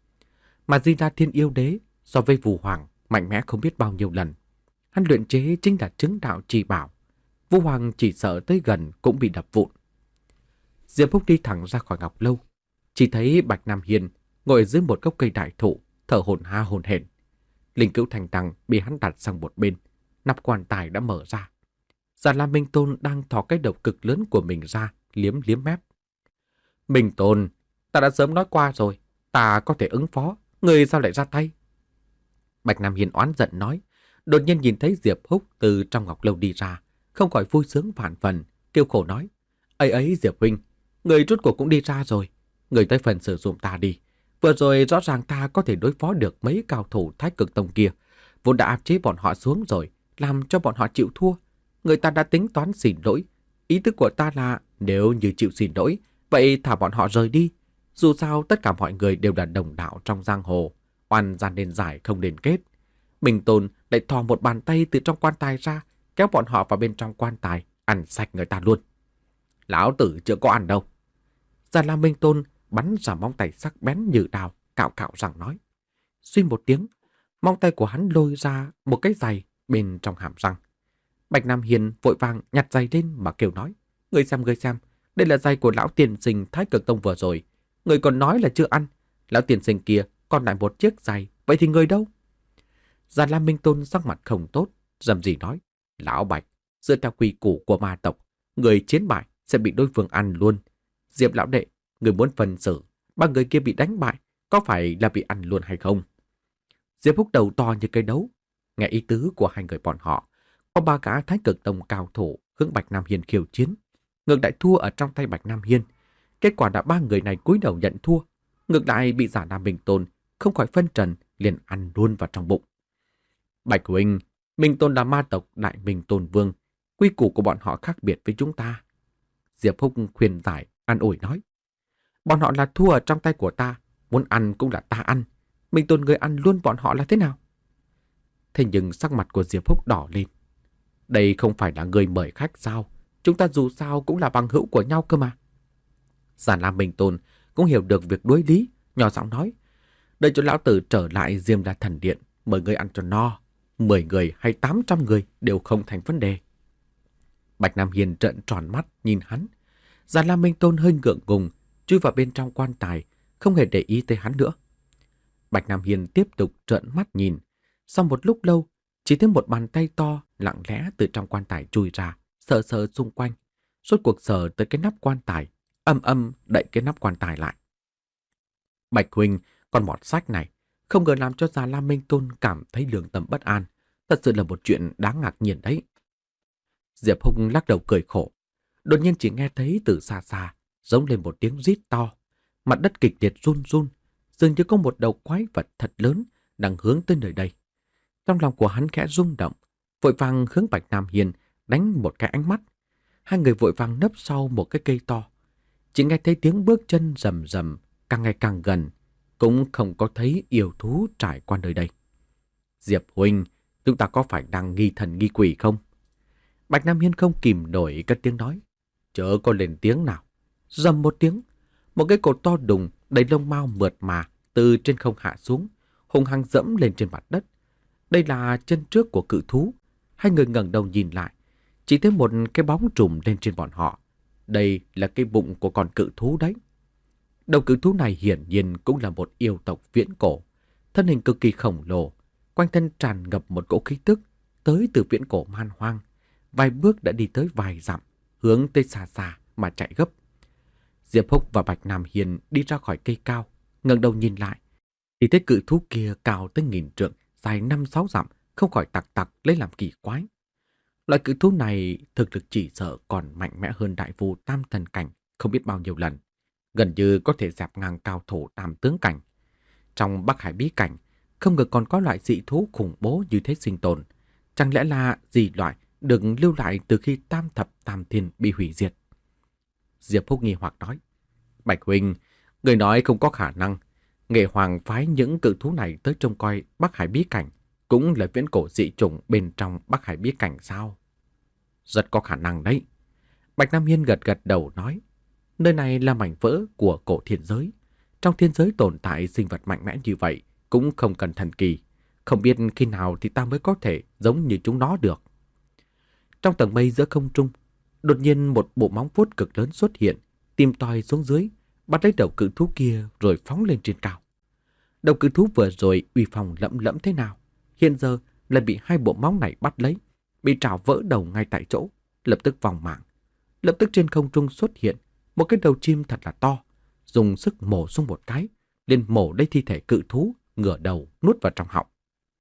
Mà Di Đà Thiên Yêu Đế so với Vu Hoàng mạnh mẽ không biết bao nhiêu lần. Hắn luyện chế chính là chứng đạo trì bảo. Vu Hoàng chỉ sợ tới gần cũng bị đập vụn. Diệp Phúc đi thẳng ra khỏi ngọc lâu, chỉ thấy Bạch Nam Hiên ngồi dưới một gốc cây đại thụ, thở hổn ha hổn hển. Linh cữu thành đằng bị hắn đặt sang một bên, nắp quan tài đã mở ra. Giả Lam Minh Tôn đang thò cái đầu cực lớn của mình ra, liếm liếm mép. Minh Tôn, ta đã sớm nói qua rồi, ta có thể ứng phó, người sao lại ra tay? Bạch Nam Hiên oán giận nói, đột nhiên nhìn thấy Diệp Húc từ trong ngọc lâu đi ra, không khỏi vui sướng vạn phần, kêu khổ nói. Ấy ấy Diệp huynh, người rốt cuộc cũng đi ra rồi, người tới phần sử dụng ta đi. Vừa rồi rõ ràng ta có thể đối phó được mấy cao thủ Thái Cực Tông kia, vốn đã áp chế bọn họ xuống rồi, làm cho bọn họ chịu thua. Người ta đã tính toán xin lỗi. Ý thức của ta là nếu như chịu xin lỗi, vậy thả bọn họ rời đi. Dù sao tất cả mọi người đều là đồng đạo trong giang hồ, oan gian nên giải không nên kết. Minh Tôn lại thò một bàn tay từ trong quan tài ra, kéo bọn họ vào bên trong quan tài, ăn sạch người ta luôn. Lão tử chưa có ăn đâu. Giả Lam Minh Tôn bắn ra móng tay sắc bén như đao, cạo cạo răng nói. Suy một tiếng, móng tay của hắn lôi ra một cái giày bên trong hàm răng. Bạch Nam Hiền vội vàng nhặt giày lên mà kêu nói. Người xem, người xem, Đây là giày của lão tiền sinh Thái Cực Tông vừa rồi. Người còn nói là chưa ăn. Lão tiền sinh kia còn lại một chiếc giày. Vậy thì người đâu? Già Lam Minh Tôn sắc mặt không tốt, rầm rì nói. Lão Bạch, dựa theo quy củ của ma tộc, người chiến bại sẽ bị đối phương ăn luôn. Diệp lão đệ, người muốn phân xử, ba người kia bị đánh bại, có phải là bị ăn luôn hay không? Diệp Húc đầu to như cây đấu. Nghe ý tứ của hai người bọn họ, có ba gã Thái Cực Tông cao thủ hướng Bạch Nam Hiên khiêu chiến. Ngược lại thua ở trong tay Bạch Nam Hiên. Kết quả đã ba người này cúi đầu nhận thua. Ngược lại bị Già Lam Minh Tôn không khỏi phân trần, liền ăn luôn vào trong bụng. Bạch huynh, Minh Tôn là ma tộc Đại Minh Tôn Vương. Quy củ của bọn họ khác biệt với chúng ta. Diệp Húc khuyên giải, an ủi nói. Bọn họ là thua ở trong tay của ta. Muốn ăn cũng là ta ăn. Minh Tôn người ăn luôn bọn họ là thế nào? Thế nhưng sắc mặt của Diệp Húc đỏ lên. Đây không phải là người mời khách sao? Chúng ta dù sao cũng là bằng hữu của nhau cơ mà. Già Lam Minh Tôn cũng hiểu được việc đối lý, nhỏ giọng nói. Đợi cho lão tử trở lại Diêm La Thần Điện, mời người ăn cho no. Mười người hay tám trăm người đều không thành vấn đề. Bạch Nam Hiên trợn tròn mắt nhìn hắn. Già Lam Minh Tôn hơi ngượng ngùng, chui vào bên trong quan tài, không hề để ý tới hắn nữa. Bạch Nam Hiên tiếp tục trợn mắt nhìn. Sau một lúc lâu, chỉ thấy một bàn tay to lặng lẽ từ trong quan tài chui ra, sờ sờ xung quanh. Rốt cuộc sờ tới cái nắp quan tài, âm âm đậy cái nắp quan tài lại. Bạch huynh, con mọt sách này, không ngờ làm cho Già Lam Minh Tôn cảm thấy lương tâm bất an. Thật sự là một chuyện đáng ngạc nhiên đấy. Diệp Húc lắc đầu cười khổ. Đột nhiên chỉ nghe thấy từ xa xa, giống lên một tiếng rít to. Mặt đất kịch liệt run run, dường như có một đầu quái vật thật lớn đang hướng tới nơi đây. Trong lòng của hắn khẽ rung động, vội vàng hướng Bạch Nam Hiên đánh một cái ánh mắt. Hai người vội vàng nấp sau một cái cây to. Chỉ nghe thấy tiếng bước chân rầm rầm, càng ngày càng gần, cũng không có thấy yêu thú trải qua nơi đây. Diệp huynh, chúng ta có phải đang nghi thần nghi quỷ không? Bạch Nam Hiên không kìm nổi cất tiếng nói. Chớ có lên tiếng nào. Rầm một tiếng, một cái cột to đùng đầy lông mao mượt mà từ trên không hạ xuống, hung hăng dẫm lên trên mặt đất. Đây là chân trước của cự thú. Hai người ngẩng đầu nhìn lại, chỉ thấy một cái bóng trùm lên trên bọn họ. Đây là cái bụng của con cự thú đấy. Đầu cự thú này hiển nhiên cũng là một yêu tộc viễn cổ, thân hình cực kỳ khổng lồ, quanh thân tràn ngập một cỗ khí tức tới từ viễn cổ man hoang. Vài bước đã đi tới vài dặm, hướng tới xa xa mà chạy gấp. Diệp Húc và Bạch Nam Hiên đi ra khỏi cây cao, ngẩng đầu nhìn lại, thì thấy cự thú kia cao tới nghìn trượng, dài năm sáu dặm, không khỏi tặc tặc lấy làm kỳ quái. Loại cự thú này thực lực chỉ sợ còn mạnh mẽ hơn đại vu tam thần cảnh không biết bao nhiêu lần, gần như có thể dẹp ngang cao thủ tam tướng cảnh. Trong Bắc Hải bí cảnh, không ngờ còn có loại dị thú khủng bố như thế sinh tồn. Chẳng lẽ là dị loại được lưu lại từ khi tam thập tam thiên bị hủy diệt? Diệp Húc nghi hoặc nói. Bạch huynh, người nói không có khả năng. Nghệ Hoàng phái những cự thú này tới trông coi Bắc Hải bí cảnh, cũng là viễn cổ dị chủng bên trong Bắc Hải bí cảnh sao? Rất có khả năng đấy. Bạch Nam Hiên gật gật đầu nói. Nơi này là mảnh vỡ của cổ thiên giới. Trong thiên giới tồn tại sinh vật mạnh mẽ như vậy cũng không cần thần kỳ. Không biết khi nào thì ta mới có thể giống như chúng nó được. Trong tầng mây giữa không trung, đột nhiên một bộ móng vuốt cực lớn xuất hiện, tìm tòi xuống dưới, bắt lấy đầu cự thú kia rồi phóng lên trên cao. Đầu cự thú vừa rồi uy phong lẫm lẫm thế nào, hiện giờ lại bị hai bộ móng này bắt lấy, bị trảo vỡ đầu ngay tại chỗ, lập tức vòng mạng. Lập tức trên không trung xuất hiện một cái đầu chim thật là to, dùng sức mổ xuống một cái, liền mổ lấy thi thể cự thú, ngửa đầu nuốt vào trong họng.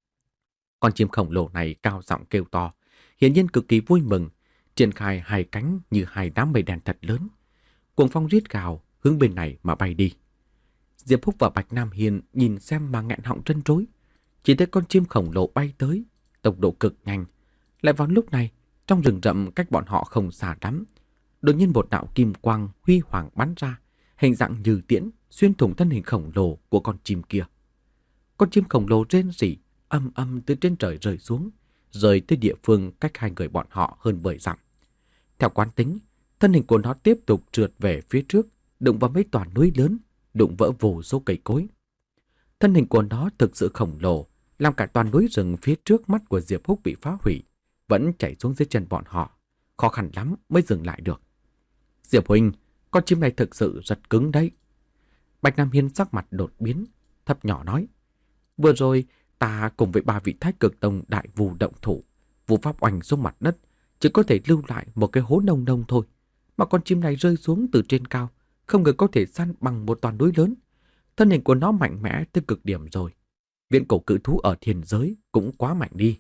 Con chim khổng lồ này cao giọng kêu to, hiển nhiên cực kỳ vui mừng, triển khai hai cánh như hai đám mây đen thật lớn. Cuồng phong rít gào hướng bên này mà bay đi. Diệp Húc và Bạch Nam Hiên nhìn xem mà nghẹn họng trân trối. Chỉ thấy con chim khổng lồ bay tới, tốc độ cực nhanh. Lại vào lúc này, trong rừng rậm cách bọn họ không xa lắm, đột nhiên một đạo kim quang huy hoàng bắn ra, hình dạng như tiễn xuyên thủng thân hình khổng lồ của con chim kia. Con chim khổng lồ rên rỉ, âm âm từ trên trời rơi xuống, rơi tới địa phương cách hai người bọn họ hơn mười dặm. Theo quán tính, thân hình của nó tiếp tục trượt về phía trước, đụng vào mấy tòa núi lớn, đụng vỡ vô số cây cối. Thân hình của nó thực sự khổng lồ, làm cả toàn núi rừng phía trước mắt của Diệp Húc bị phá hủy, vẫn chảy xuống dưới chân bọn họ. Khó khăn lắm mới dừng lại được. Diệp huynh, con chim này thực sự rất cứng đấy. Bạch Nam Hiên sắc mặt đột biến, thấp nhỏ nói. Vừa rồi ta cùng với ba vị Thái Cực Tông đại vù động thủ, vù pháp oanh xuống mặt đất, chỉ có thể lưu lại một cái hố nông nông thôi. Mà con chim này rơi xuống từ trên cao, không ngờ có thể săn bằng một toàn núi lớn. Thân hình của nó mạnh mẽ tới cực điểm rồi. Viễn cổ cự thú ở thiên giới cũng quá mạnh đi.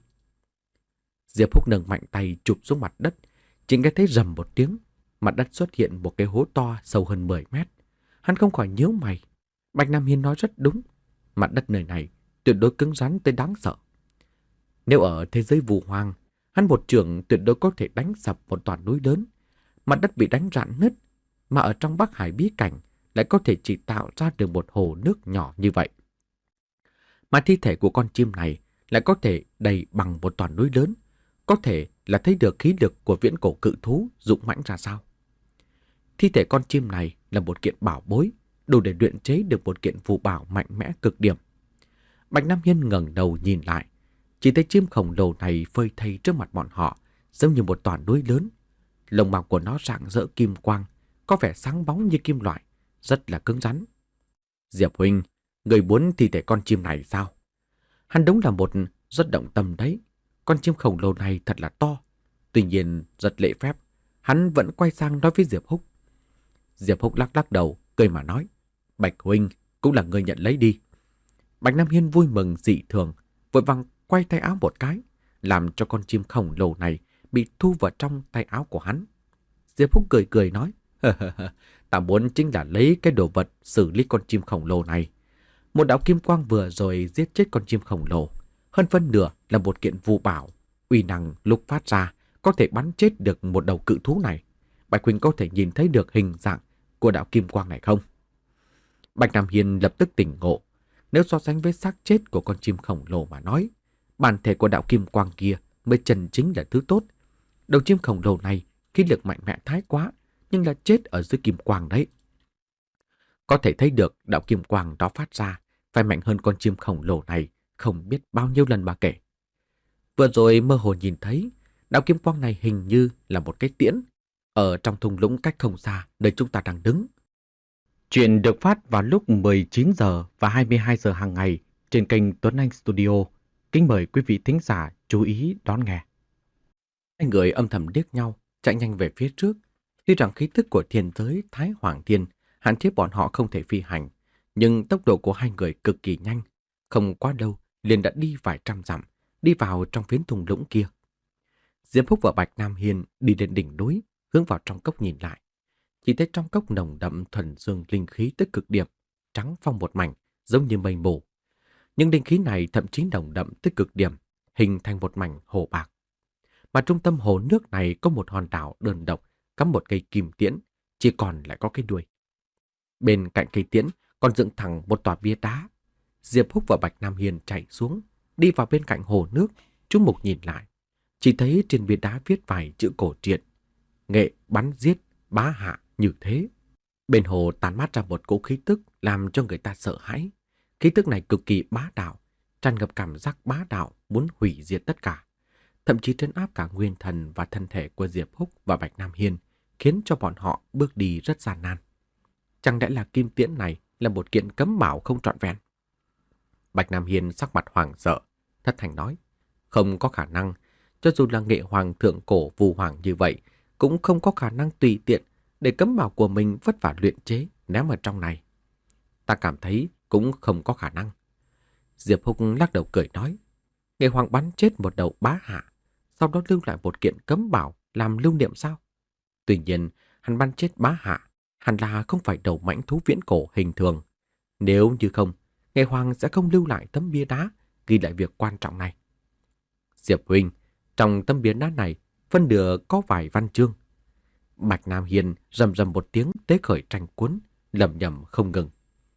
Diệp Húc nâng mạnh tay chụp xuống mặt đất, chỉ nghe thấy rầm một tiếng, mặt đất xuất hiện một cái hố to sâu hơn mười mét. Hắn không khỏi nhíu mày. Bạch Nam Hiên nói rất đúng, mặt đất nơi này tuyệt đối cứng rắn tới đáng sợ. Nếu ở thế giới vù hoang, hắn một trường tuyệt đối có thể đánh sập một toàn núi lớn. Mặt đất bị đánh rạn nứt, mà ở trong Bắc Hải bí cảnh lại có thể chỉ tạo ra được một hồ nước nhỏ như vậy. Mà thi thể của con chim này lại có thể đầy bằng một toàn núi lớn, có thể là thấy được khí lực của viễn cổ cự thú dũng mãnh ra sao. Thi thể con chim này là một kiện bảo bối, đủ để luyện chế được một kiện phù bảo mạnh mẽ cực điểm. Bạch Nam Hiên ngẩng đầu nhìn lại, chỉ thấy chim khổng lồ này phơi thây trước mặt bọn họ, giống như một toàn núi lớn. Lông mào của nó rạng rỡ kim quang, có vẻ sáng bóng như kim loại, rất là cứng rắn. Diệp huynh, người muốn thi thể con chim này sao? Hắn đúng là một rất động tâm đấy. Con chim khổng lồ này thật là to. Tuy nhiên rất lễ phép, hắn vẫn quay sang nói với Diệp Húc. Diệp Húc lắc lắc đầu, cười mà nói. Bạch huynh, cũng là người nhận lấy đi. Bạch Nam Hiên vui mừng dị thường, vội vàng quay tay áo một cái, làm cho con chim khổng lồ này bị thu vào trong tay áo của hắn. Diệp Húc cười cười nói. Ta muốn chính là lấy cái đồ vật xử lý con chim khổng lồ này. Một đạo kim quang vừa rồi giết chết con chim khổng lồ, hơn phân nửa là một kiện phù bảo, uy năng lúc phát ra có thể bắn chết được một đầu cự thú này. Bạch huynh có thể nhìn thấy được hình dạng của đạo kim quang này không? Bạch Nam Hiên lập tức tỉnh ngộ. Nếu so sánh với xác chết của con chim khổng lồ mà nói, bản thể của đạo kim quang kia mới chân chính là thứ tốt. Đầu chim khổng lồ này khí lực mạnh mẽ thái quá, nhưng là chết ở dưới kim quang đấy. Có thể thấy được đạo kim quang đó phát ra phải mạnh hơn con chim khổng lồ này không biết bao nhiêu lần mà kể. Vừa rồi mơ hồ nhìn thấy đạo kim quang này hình như là một cái tiễn ở trong thung lũng cách không xa nơi chúng ta đang đứng. Chuyện được phát vào lúc mười chín giờ và hai mươi hai giờ hàng ngày trên kênh Tuấn Anh Studio. Kính mời quý vị thính giả chú ý đón nghe. Hai người âm thầm liếc nhau, chạy nhanh về phía trước. Tuy rằng khí tức của thiên giới Thái Hoàng Thiên hạn chế bọn họ không thể phi hành, nhưng tốc độ của hai người cực kỳ nhanh. Không quá lâu, liền đã đi vài trăm dặm, đi vào trong phiến thung lũng kia. Diệp Húc và Bạch Nam Hiên đi lên đỉnh núi, hướng vào trong cốc nhìn lại. Chỉ thấy trong cốc nồng đậm thuần dương linh khí tới cực điểm, trắng phong một mảnh, giống như mây mù. Nhưng linh khí này thậm chí nồng đậm tới cực điểm, hình thành một mảnh hồ bạc. Mà trung tâm hồ nước này có một hòn đảo đơn độc, cắm một cây kim tiễn, chỉ còn lại có cái đuôi. Bên cạnh cây tiễn còn dựng thẳng một tòa bia đá. Diệp Húc và Bạch Nam Hiên chạy xuống, đi vào bên cạnh hồ nước, chú mục nhìn lại. Chỉ thấy trên bia đá viết vài chữ cổ truyện: nghệ bắn giết, bá hạ như thế. Bên hồ tàn mát ra một cỗ khí tức làm cho người ta sợ hãi. Khí tức này cực kỳ bá đạo, tràn ngập cảm giác bá đạo muốn hủy diệt tất cả. Thậm chí trấn áp cả nguyên thần và thân thể của Diệp Húc và Bạch Nam Hiên, khiến cho bọn họ bước đi rất gian nan. Chẳng lẽ là kim tiễn này là một kiện cấm bảo không trọn vẹn? Bạch Nam Hiên sắc mặt hoảng sợ, thất thanh nói. Không có khả năng, cho dù là nghệ hoàng thượng cổ vù hoàng như vậy, cũng không có khả năng tùy tiện để cấm bảo của mình vất vả luyện chế ném ở trong này. Ta cảm thấy cũng không có khả năng. Diệp Húc lắc đầu cười nói. Nghệ hoàng bắn chết một đầu bá hạ, sau đó lưu lại một kiện cấm bảo làm lưu niệm sao? Tuy nhiên, hắn bắn chết bá hạ hẳn là không phải đầu mãnh thú viễn cổ hình thường. Nếu như không, Nghệ hoàng sẽ không lưu lại tấm bia đá ghi lại việc quan trọng này. Diệp huynh, trong tấm bia đá này phân nửa có vài văn chương. Bạch Nam Hiên rầm rầm một tiếng tế khởi tranh cuốn, lẩm nhẩm không ngừng.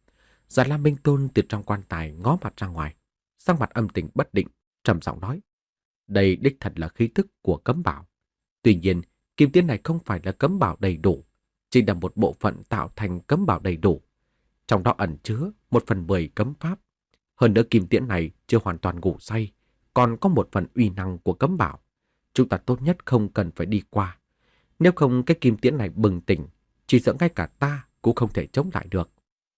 Già Lam Minh Tôn từ trong quan tài ngó mặt ra ngoài, sắc mặt âm tình bất định, trầm giọng nói: đây đích thật là khí tức của cấm bảo. Tuy nhiên, kim tiễn này không phải là cấm bảo đầy đủ, chỉ là một bộ phận tạo thành cấm bảo đầy đủ. Trong đó ẩn chứa một phần mười cấm pháp. Hơn nữa kim tiễn này chưa hoàn toàn ngủ say, còn có một phần uy năng của cấm bảo. Chúng ta tốt nhất không cần phải đi qua. Nếu không cái kim tiễn này bừng tỉnh, chỉ sợ ngay cả ta cũng không thể chống lại được.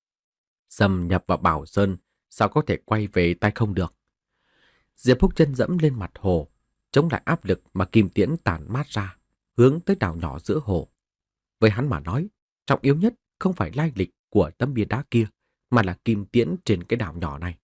Xâm nhập vào Bảo Sơn, sao có thể quay về tay không được? Diệp Húc chân dẫm lên mặt hồ, chống lại áp lực mà kim tiễn tản mát ra, hướng tới đảo nhỏ giữa hồ. Với hắn mà nói, trọng yếu nhất không phải lai lịch của tấm bia đá kia, mà là kim tiễn trên cái đảo nhỏ này.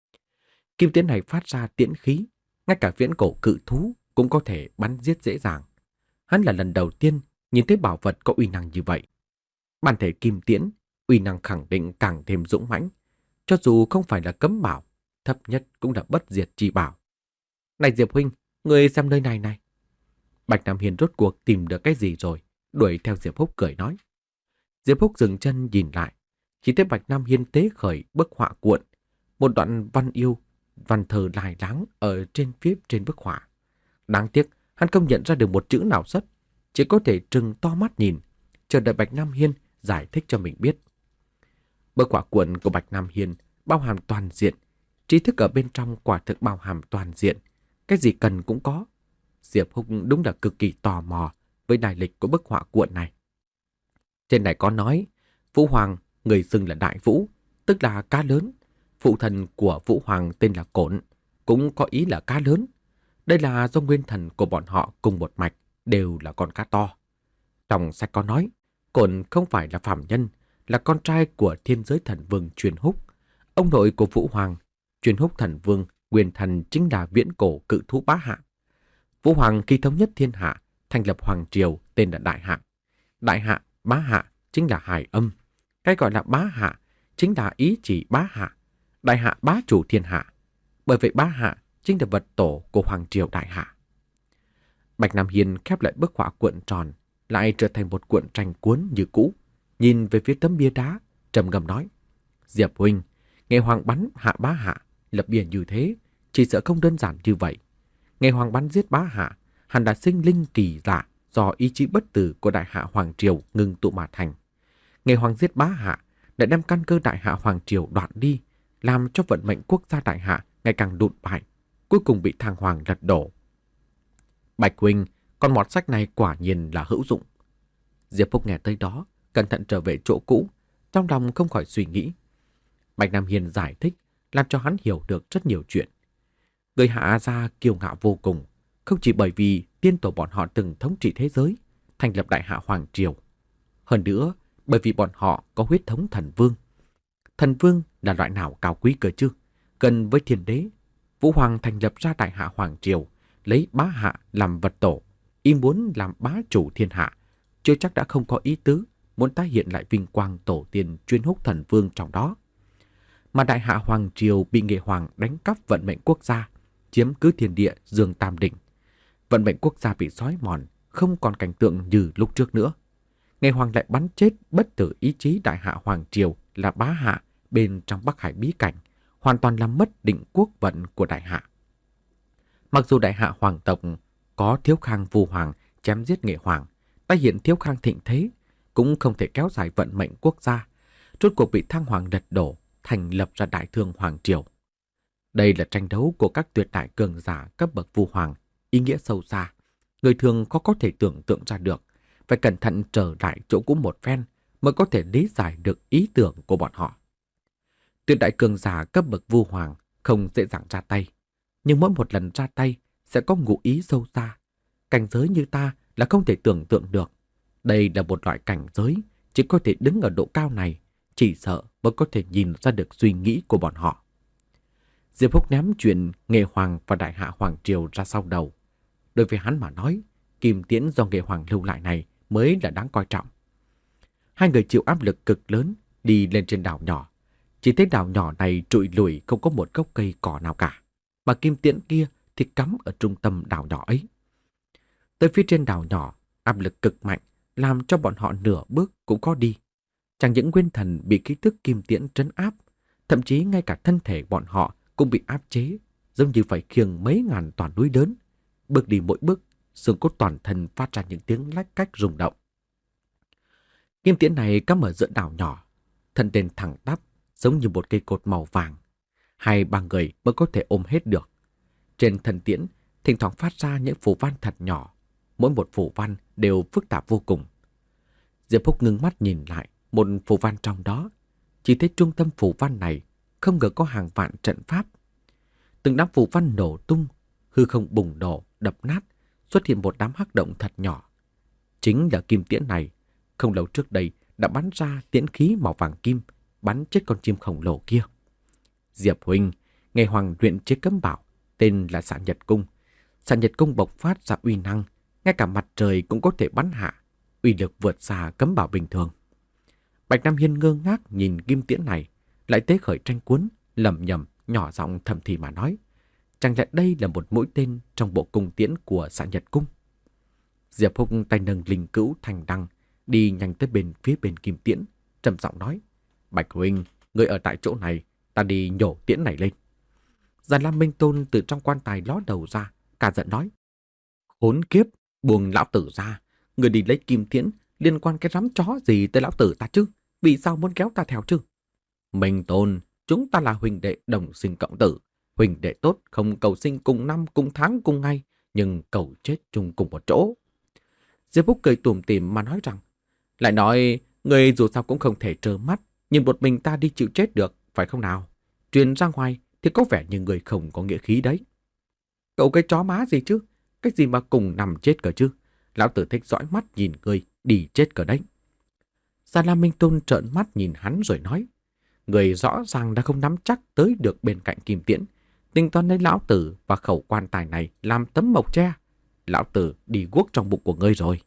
Kim tiễn này phát ra tiễn khí, ngay cả viễn cổ cự thú cũng có thể bắn giết dễ dàng. Hắn là lần đầu tiên nhìn thấy bảo vật có uy năng như vậy. Bản thể kim tiễn, uy năng khẳng định càng thêm dũng mãnh, cho dù không phải là cấm bảo, thấp nhất cũng là bất diệt chi bảo. Này Diệp huynh, người xem nơi này này. Bạch Nam Hiên rốt cuộc tìm được cái gì rồi, đuổi theo Diệp Húc cười nói. Diệp Húc dừng chân nhìn lại, chỉ thấy Bạch Nam Hiên tế khởi bức họa cuộn, một đoạn văn yêu, văn thờ lài láng ở trên phía trên bức họa. Đáng tiếc, hắn không nhận ra được một chữ nào xuất, chỉ có thể trừng to mắt nhìn, chờ đợi Bạch Nam Hiên giải thích cho mình biết. Bức họa cuộn của Bạch Nam Hiên bao hàm toàn diện, trí thức ở bên trong quả thực bao hàm toàn diện, cái gì cần cũng có. Diệp Húc đúng là cực kỳ tò mò với lai lịch của bức họa cuộn này. Trên này có nói, Vũ Hoàng, người xưng là Đại Vũ, tức là cá lớn. Phụ thần của Vũ Hoàng tên là Cổn, cũng có ý là cá lớn. Đây là do nguyên thần của bọn họ cùng một mạch, đều là con cá to. Trong sách có nói, Cổn không phải là phàm nhân, là con trai của thiên giới thần vương Truyền Húc. Ông nội của Vũ Hoàng, Truyền Húc thần vương, nguyên thần chính là viễn cổ cự thú Bá Hạ. Vũ Hoàng khi thống nhất thiên hạ, thành lập hoàng triều tên là Đại Hạ. Đại Hạ, Bá Hạ chính là hài âm. Cái gọi là Bá Hạ chính là ý chỉ Bá Hạ. Đại Hạ bá chủ thiên hạ. Bởi vậy Bá Hạ chính là vật tổ của hoàng triều Đại Hạ. Bạch Nam Hiên khép lại bức họa cuộn tròn, lại trở thành một cuộn tranh cuốn như cũ, nhìn về phía tấm bia đá, trầm ngâm nói: Diệp huynh, ngày Hoàng bắn hạ Bá Hạ, lập bia như thế, chỉ sợ không đơn giản như vậy. Ngày Hoàng bắn giết Bá Hạ, hẳn đã sinh linh kỳ lạ do ý chí bất tử của Đại Hạ hoàng triều ngưng tụ mà thành. Ngày Hoàng giết Bá Hạ, đã đem căn cơ Đại Hạ hoàng triều đoạn đi, làm cho vận mệnh quốc gia Đại Hạ ngày càng đụn bại, cuối cùng bị Thang Hoàng lật đổ. Bạch huynh, con mọt sách này quả nhiên là hữu dụng. Diệp Phúc nghe tới đó, cẩn thận trở về chỗ cũ, trong lòng không khỏi suy nghĩ. Bạch Nam Hiên giải thích, làm cho hắn hiểu được rất nhiều chuyện. Người Hạ gia kiêu ngạo vô cùng, không chỉ bởi vì tiên tổ bọn họ từng thống trị thế giới, thành lập Đại Hạ hoàng triều. Hơn nữa, bởi vì bọn họ có huyết thống thần vương. Thần vương là loại nào cao quý cơ chứ? Gần với thiên đế, Vũ Hoàng thành lập ra Đại Hạ hoàng triều, lấy Bá Hạ làm vật tổ, ý muốn làm bá chủ thiên hạ, chưa chắc đã không có ý tứ muốn tái hiện lại vinh quang tổ tiên Truyền Húc thần vương trong đó. Mà Đại Hạ hoàng triều bị Nghệ Hoàng đánh cắp vận mệnh quốc gia, chiếm cứ thiên địa Dương Tam Đỉnh. Vận mệnh quốc gia bị xói mòn, không còn cảnh tượng như lúc trước nữa. Nghệ Hoàng lại bắn chết bất tử ý chí Đại Hạ hoàng triều là Bá Hạ bên trong Bắc Hải bí cảnh, hoàn toàn làm mất định quốc vận của Đại Hạ. Mặc dù Đại Hạ hoàng tộc có Thiếu Khang Vu Hoàng chém giết Nghệ Hoàng, tái hiện Thiếu Khang thịnh thế, cũng không thể kéo dài vận mệnh quốc gia, rốt cuộc bị Thang Hoàng lật đổ, thành lập ra Đại Thương hoàng triều. Đây là tranh đấu của các tuyệt đại cường giả cấp bậc Vu Hoàng, ý nghĩa sâu xa, người thường khó có thể tưởng tượng ra được, phải cẩn thận trở lại chỗ cũ một phen mới có thể lý giải được ý tưởng của bọn họ. Tuyệt đại cường giả cấp bậc Vu Hoàng không dễ dàng ra tay, nhưng mỗi một lần ra tay sẽ có ngụ ý sâu xa. Cảnh giới như ta là không thể tưởng tượng được. Đây là một loại cảnh giới, chỉ có thể đứng ở độ cao này, chỉ sợ mới có thể nhìn ra được suy nghĩ của bọn họ. Diệp Húc ném chuyện Nghệ Hoàng và Đại Hạ hoàng triều ra sau đầu. Đối với hắn mà nói, kim tiễn do Nghệ Hoàng lưu lại này mới là đáng coi trọng. Hai người chịu áp lực cực lớn đi lên trên đảo nhỏ. Chỉ thấy đảo nhỏ này trụi lùi không có một gốc cây cỏ nào cả, mà kim tiễn kia thì cắm ở trung tâm đảo nhỏ ấy. Tới phía trên đảo nhỏ, áp lực cực mạnh, làm cho bọn họ nửa bước cũng có đi. Chẳng những nguyên thần bị khí tức kim tiễn trấn áp, thậm chí ngay cả thân thể bọn họ cũng bị áp chế, giống như phải khiêng mấy ngàn toàn núi lớn. Bước đi mỗi bước, xương cốt toàn thân phát ra những tiếng lách cách rung động. Kim tiễn này cắm ở giữa đảo nhỏ, thân tên thẳng tắp, giống như một cây cột màu vàng. Hai ba người mới có thể ôm hết được. Trên thân tiễn, thỉnh thoảng phát ra những phù văn thật nhỏ, mỗi một phù văn đều phức tạp vô cùng. Diệp Phúc ngưng mắt nhìn lại một phù văn trong đó. Chỉ thấy trung tâm phù văn này không ngờ có hàng vạn trận pháp. Từng đám phù văn nổ tung, hư không bùng nổ, đập nát, xuất hiện một đám hắc động thật nhỏ. Chính là kim tiễn này, không lâu trước đây đã bắn ra tiễn khí màu vàng kim, bắn chết con chim khổng lồ kia. Diệp huynh, ngày hoàng luyện chế cấm bảo, tên là Xạ Nhật Cung. Xạ Nhật Cung bộc phát ra uy năng, ngay cả mặt trời cũng có thể bắn hạ, uy lực vượt xa cấm bảo bình thường. Bạch Nam Hiên ngơ ngác nhìn kim tiễn này, lại tế khởi tranh cuốn, lẩm nhẩm nhỏ giọng thầm thì mà nói, chẳng lẽ đây là một mũi tên trong bộ cung tiễn của Xạ Nhật Cung? Diệp Phúc tay nâng linh cữu thành đăng, đi nhanh tới bên phía bên kim tiễn, trầm giọng nói, Bạch huynh, người ở tại chỗ này, ta đi nhổ tiễn này lên. Già Lam Minh Tôn từ trong quan tài ló đầu ra, cả giận nói, khốn kiếp, buông lão tử ra, người đi lấy kim tiễn, liên quan cái rắm chó gì tới lão tử ta chứ? Vì sao muốn kéo ta theo chứ? Minh Tôn, chúng ta là huynh đệ đồng sinh cộng tử. Huynh đệ tốt không cầu sinh cùng năm, cùng tháng, cùng ngày, nhưng cầu chết chung cùng một chỗ. Diệp Phúc cười tủm tỉm mà nói rằng, lại nói, người dù sao cũng không thể trơ mắt, nhìn một mình ta đi chịu chết được, phải không nào? Truyền ra ngoài thì có vẻ như người không có nghĩa khí đấy. Cậu cái chó má gì chứ? Cái gì mà cùng nằm chết cờ chứ? Lão tử thích dõi mắt nhìn người, đi chết cờ đấy. Già Lam Minh Tôn trợn mắt nhìn hắn rồi nói, người rõ ràng đã không nắm chắc tới được bên cạnh kim tiễn, tính toán lấy lão tử và khẩu quan tài này làm tấm mộc tre. Lão tử đi guốc trong bụng của ngươi rồi.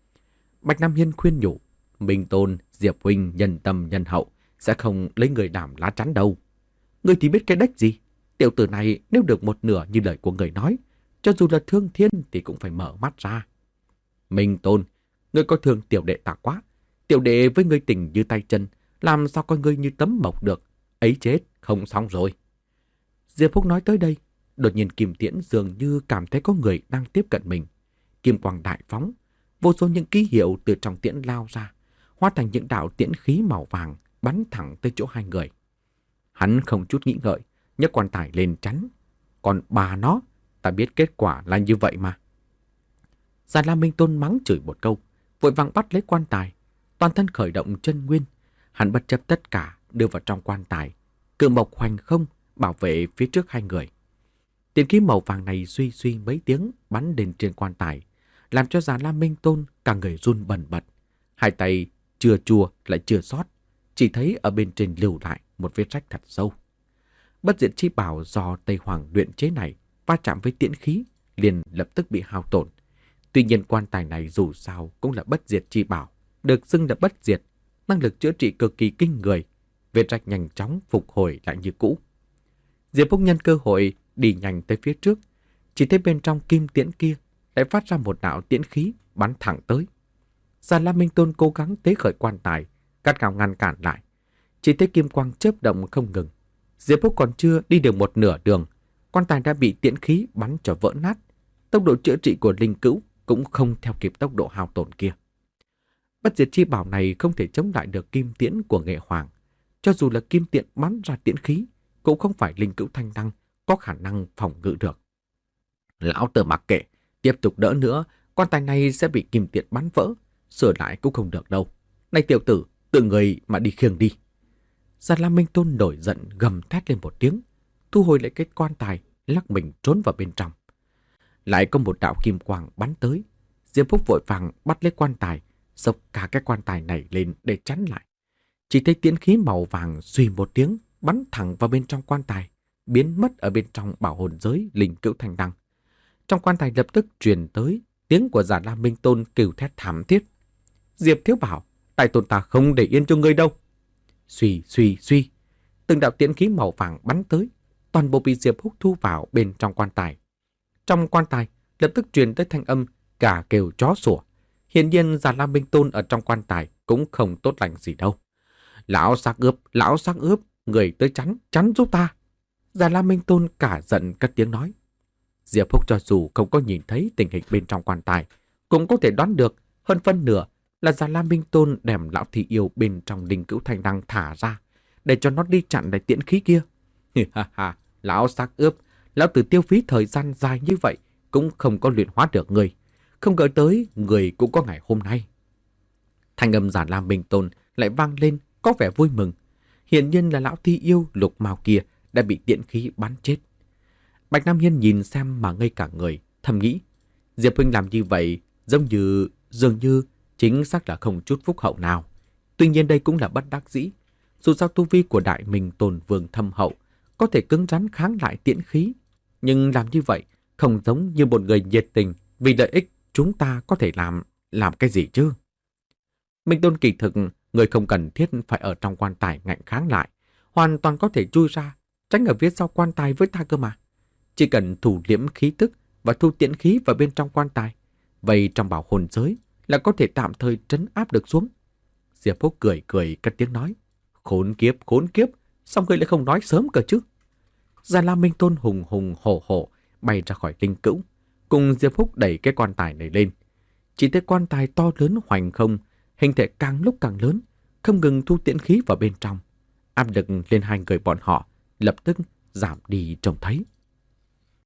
Bạch Nam Hiên khuyên nhủ, Minh Tôn, Diệp huynh nhân tâm nhân hậu, sẽ không lấy người làm lá chắn đâu. Ngươi thì biết cái đếch gì? Tiểu tử này nếu được một nửa như lời của người nói, cho dù là thương thiên thì cũng phải mở mắt ra. Minh Tôn, ngươi coi thường tiểu đệ ta quá. Tiểu đệ với ngươi tình như tay chân, làm sao coi ngươi như tấm mộc được. Ấy chết, không xong rồi. Diệp Phúc nói tới đây, đột nhiên kim tiễn dường như cảm thấy có người đang tiếp cận mình. Kim quang đại phóng, vô số những ký hiệu từ trong tiễn lao ra, hóa thành những đạo tiễn khí màu vàng bắn thẳng tới chỗ hai người. Hắn không chút nghĩ ngợi, nhấc quan tài lên chắn. Còn bà nó, ta biết kết quả là như vậy mà. Già Lam Minh Tôn mắng chửi một câu, vội vàng bắt lấy quan tài, toàn thân khởi động chân nguyên. Hắn bất chấp tất cả đưa vào trong quan tài, cự mộc hoành không bảo vệ phía trước hai người. Tiền khí màu vàng này suy suy mấy tiếng bắn lên trên quan tài, làm cho Già Lam Minh Tôn cả người run bần bật. Hai tay chưa chua lại chưa sót, chỉ thấy ở bên trên lưu lại một vết rách thật sâu. Bất diệt chi bảo do Tây Hoàng luyện chế này va chạm với tiễn khí, liền lập tức bị hao tổn. Tuy nhiên quan tài này dù sao cũng là bất diệt chi bảo, được xưng là bất diệt, năng lực chữa trị cực kỳ kinh người, vết rách nhanh chóng phục hồi lại như cũ. Diệp Phúc nhân cơ hội đi nhanh tới phía trước, chỉ thấy bên trong kim tiễn kia lại phát ra một đạo tiễn khí bắn thẳng tới. Già Lam Minh Tôn cố gắng tế khởi quan tài, cắt gao ngăn cản lại, chỉ thấy kim quang chớp động không ngừng. Diệp Phúc còn chưa đi được một nửa đường, quan tài đã bị tiễn khí bắn cho vỡ nát. Tốc độ chữa trị của linh cữu cũng không theo kịp tốc độ hao tổn kia. Bất diệt chi bảo này không thể chống lại được kim tiễn của Nghệ Hoàng. Cho dù là kim tiễn bắn ra tiễn khí, cũng không phải linh cữu thanh năng có khả năng phòng ngự được. Lão tử mặc kệ, tiếp tục đỡ nữa, quan tài này sẽ bị kim tiễn bắn vỡ, sửa lại cũng không được đâu. Này tiểu tử, tự người mà đi khiêng đi. Già Lam Minh Tôn nổi giận gầm thét lên một tiếng, thu hồi lại cái quan tài, lắc mình trốn vào bên trong. Lại có một đạo kim quang bắn tới. Diệp Phúc vội vàng bắt lấy quan tài, xộc cả cái quan tài này lên để chắn lại. Chỉ thấy tiễn khí màu vàng suy một tiếng bắn thẳng vào bên trong quan tài, biến mất ở bên trong bảo hồn giới linh cữu thanh đăng. Trong quan tài lập tức truyền tới tiếng của Già Lam Minh Tôn kêu thét thảm thiết. Diệp Thiếu Bảo, đại tôn ta không để yên cho ngươi đâu. Suy suy suy, từng đạo tiễn khí màu vàng bắn tới, toàn bộ bị Diệp Phúc thu vào bên trong quan tài. Trong quan tài lập tức truyền tới thanh âm cả kêu chó sủa. Hiển nhiên Già Lam Minh Tôn ở trong quan tài cũng không tốt lành gì đâu. Lão xác ướp, lão xác ướp, người tới chắn, chắn giúp ta. Già Lam Minh Tôn cả giận cất tiếng nói. Diệp Phúc cho dù không có nhìn thấy tình hình bên trong quan tài, cũng có thể đoán được hơn phân nửa là Già Lam Minh Tôn đem lão thị yêu bên trong linh cữu thanh đăng thả ra, để cho nó đi chặn lại tiễn khí kia. Ha ha, lão xác ướp, lão tử tiêu phí thời gian dài như vậy cũng không có luyện hóa được người. Không ngờ tới người cũng có ngày hôm nay. Thanh âm Già Lam Minh Tôn lại vang lên có vẻ vui mừng. Hiển nhiên là lão thi yêu Lục Mao kia đã bị tiễn khí bắn chết. Bạch Nam Hiên nhìn xem mà ngây cả người, thầm nghĩ. Diệp huynh làm như vậy giống như, dường như chính xác là không chút phúc hậu nào. Tuy nhiên đây cũng là bất đắc dĩ. Dù sao tu vi của Đại Minh Tôn Vương thâm hậu, có thể cứng rắn kháng lại tiễn khí. Nhưng làm như vậy không giống như một người nhiệt tình vì lợi ích chúng ta có thể làm, làm cái gì chứ? Minh Tôn kỳ thực, người không cần thiết phải ở trong quan tài ngạnh kháng lại. Hoàn toàn có thể chui ra, tránh ở phía sau quan tài với ta cơ mà. Chỉ cần thủ liễm khí tức và thu tiễn khí vào bên trong quan tài. Vậy trong bảo hồn giới là có thể tạm thời trấn áp được xuống. Diệp Phúc cười cười cất tiếng nói. Khốn kiếp, khốn kiếp, sao người lại không nói sớm cơ chứ? Già Lam Minh Tôn hùng hùng hổ hổ bay ra khỏi linh cữu, cùng Diệp Phúc đẩy cái quan tài này lên. Chỉ thấy quan tài to lớn hoành không, hình thể càng lúc càng lớn, không ngừng thu tiễn khí vào bên trong. Áp lực lên hai người bọn họ lập tức giảm đi trông thấy.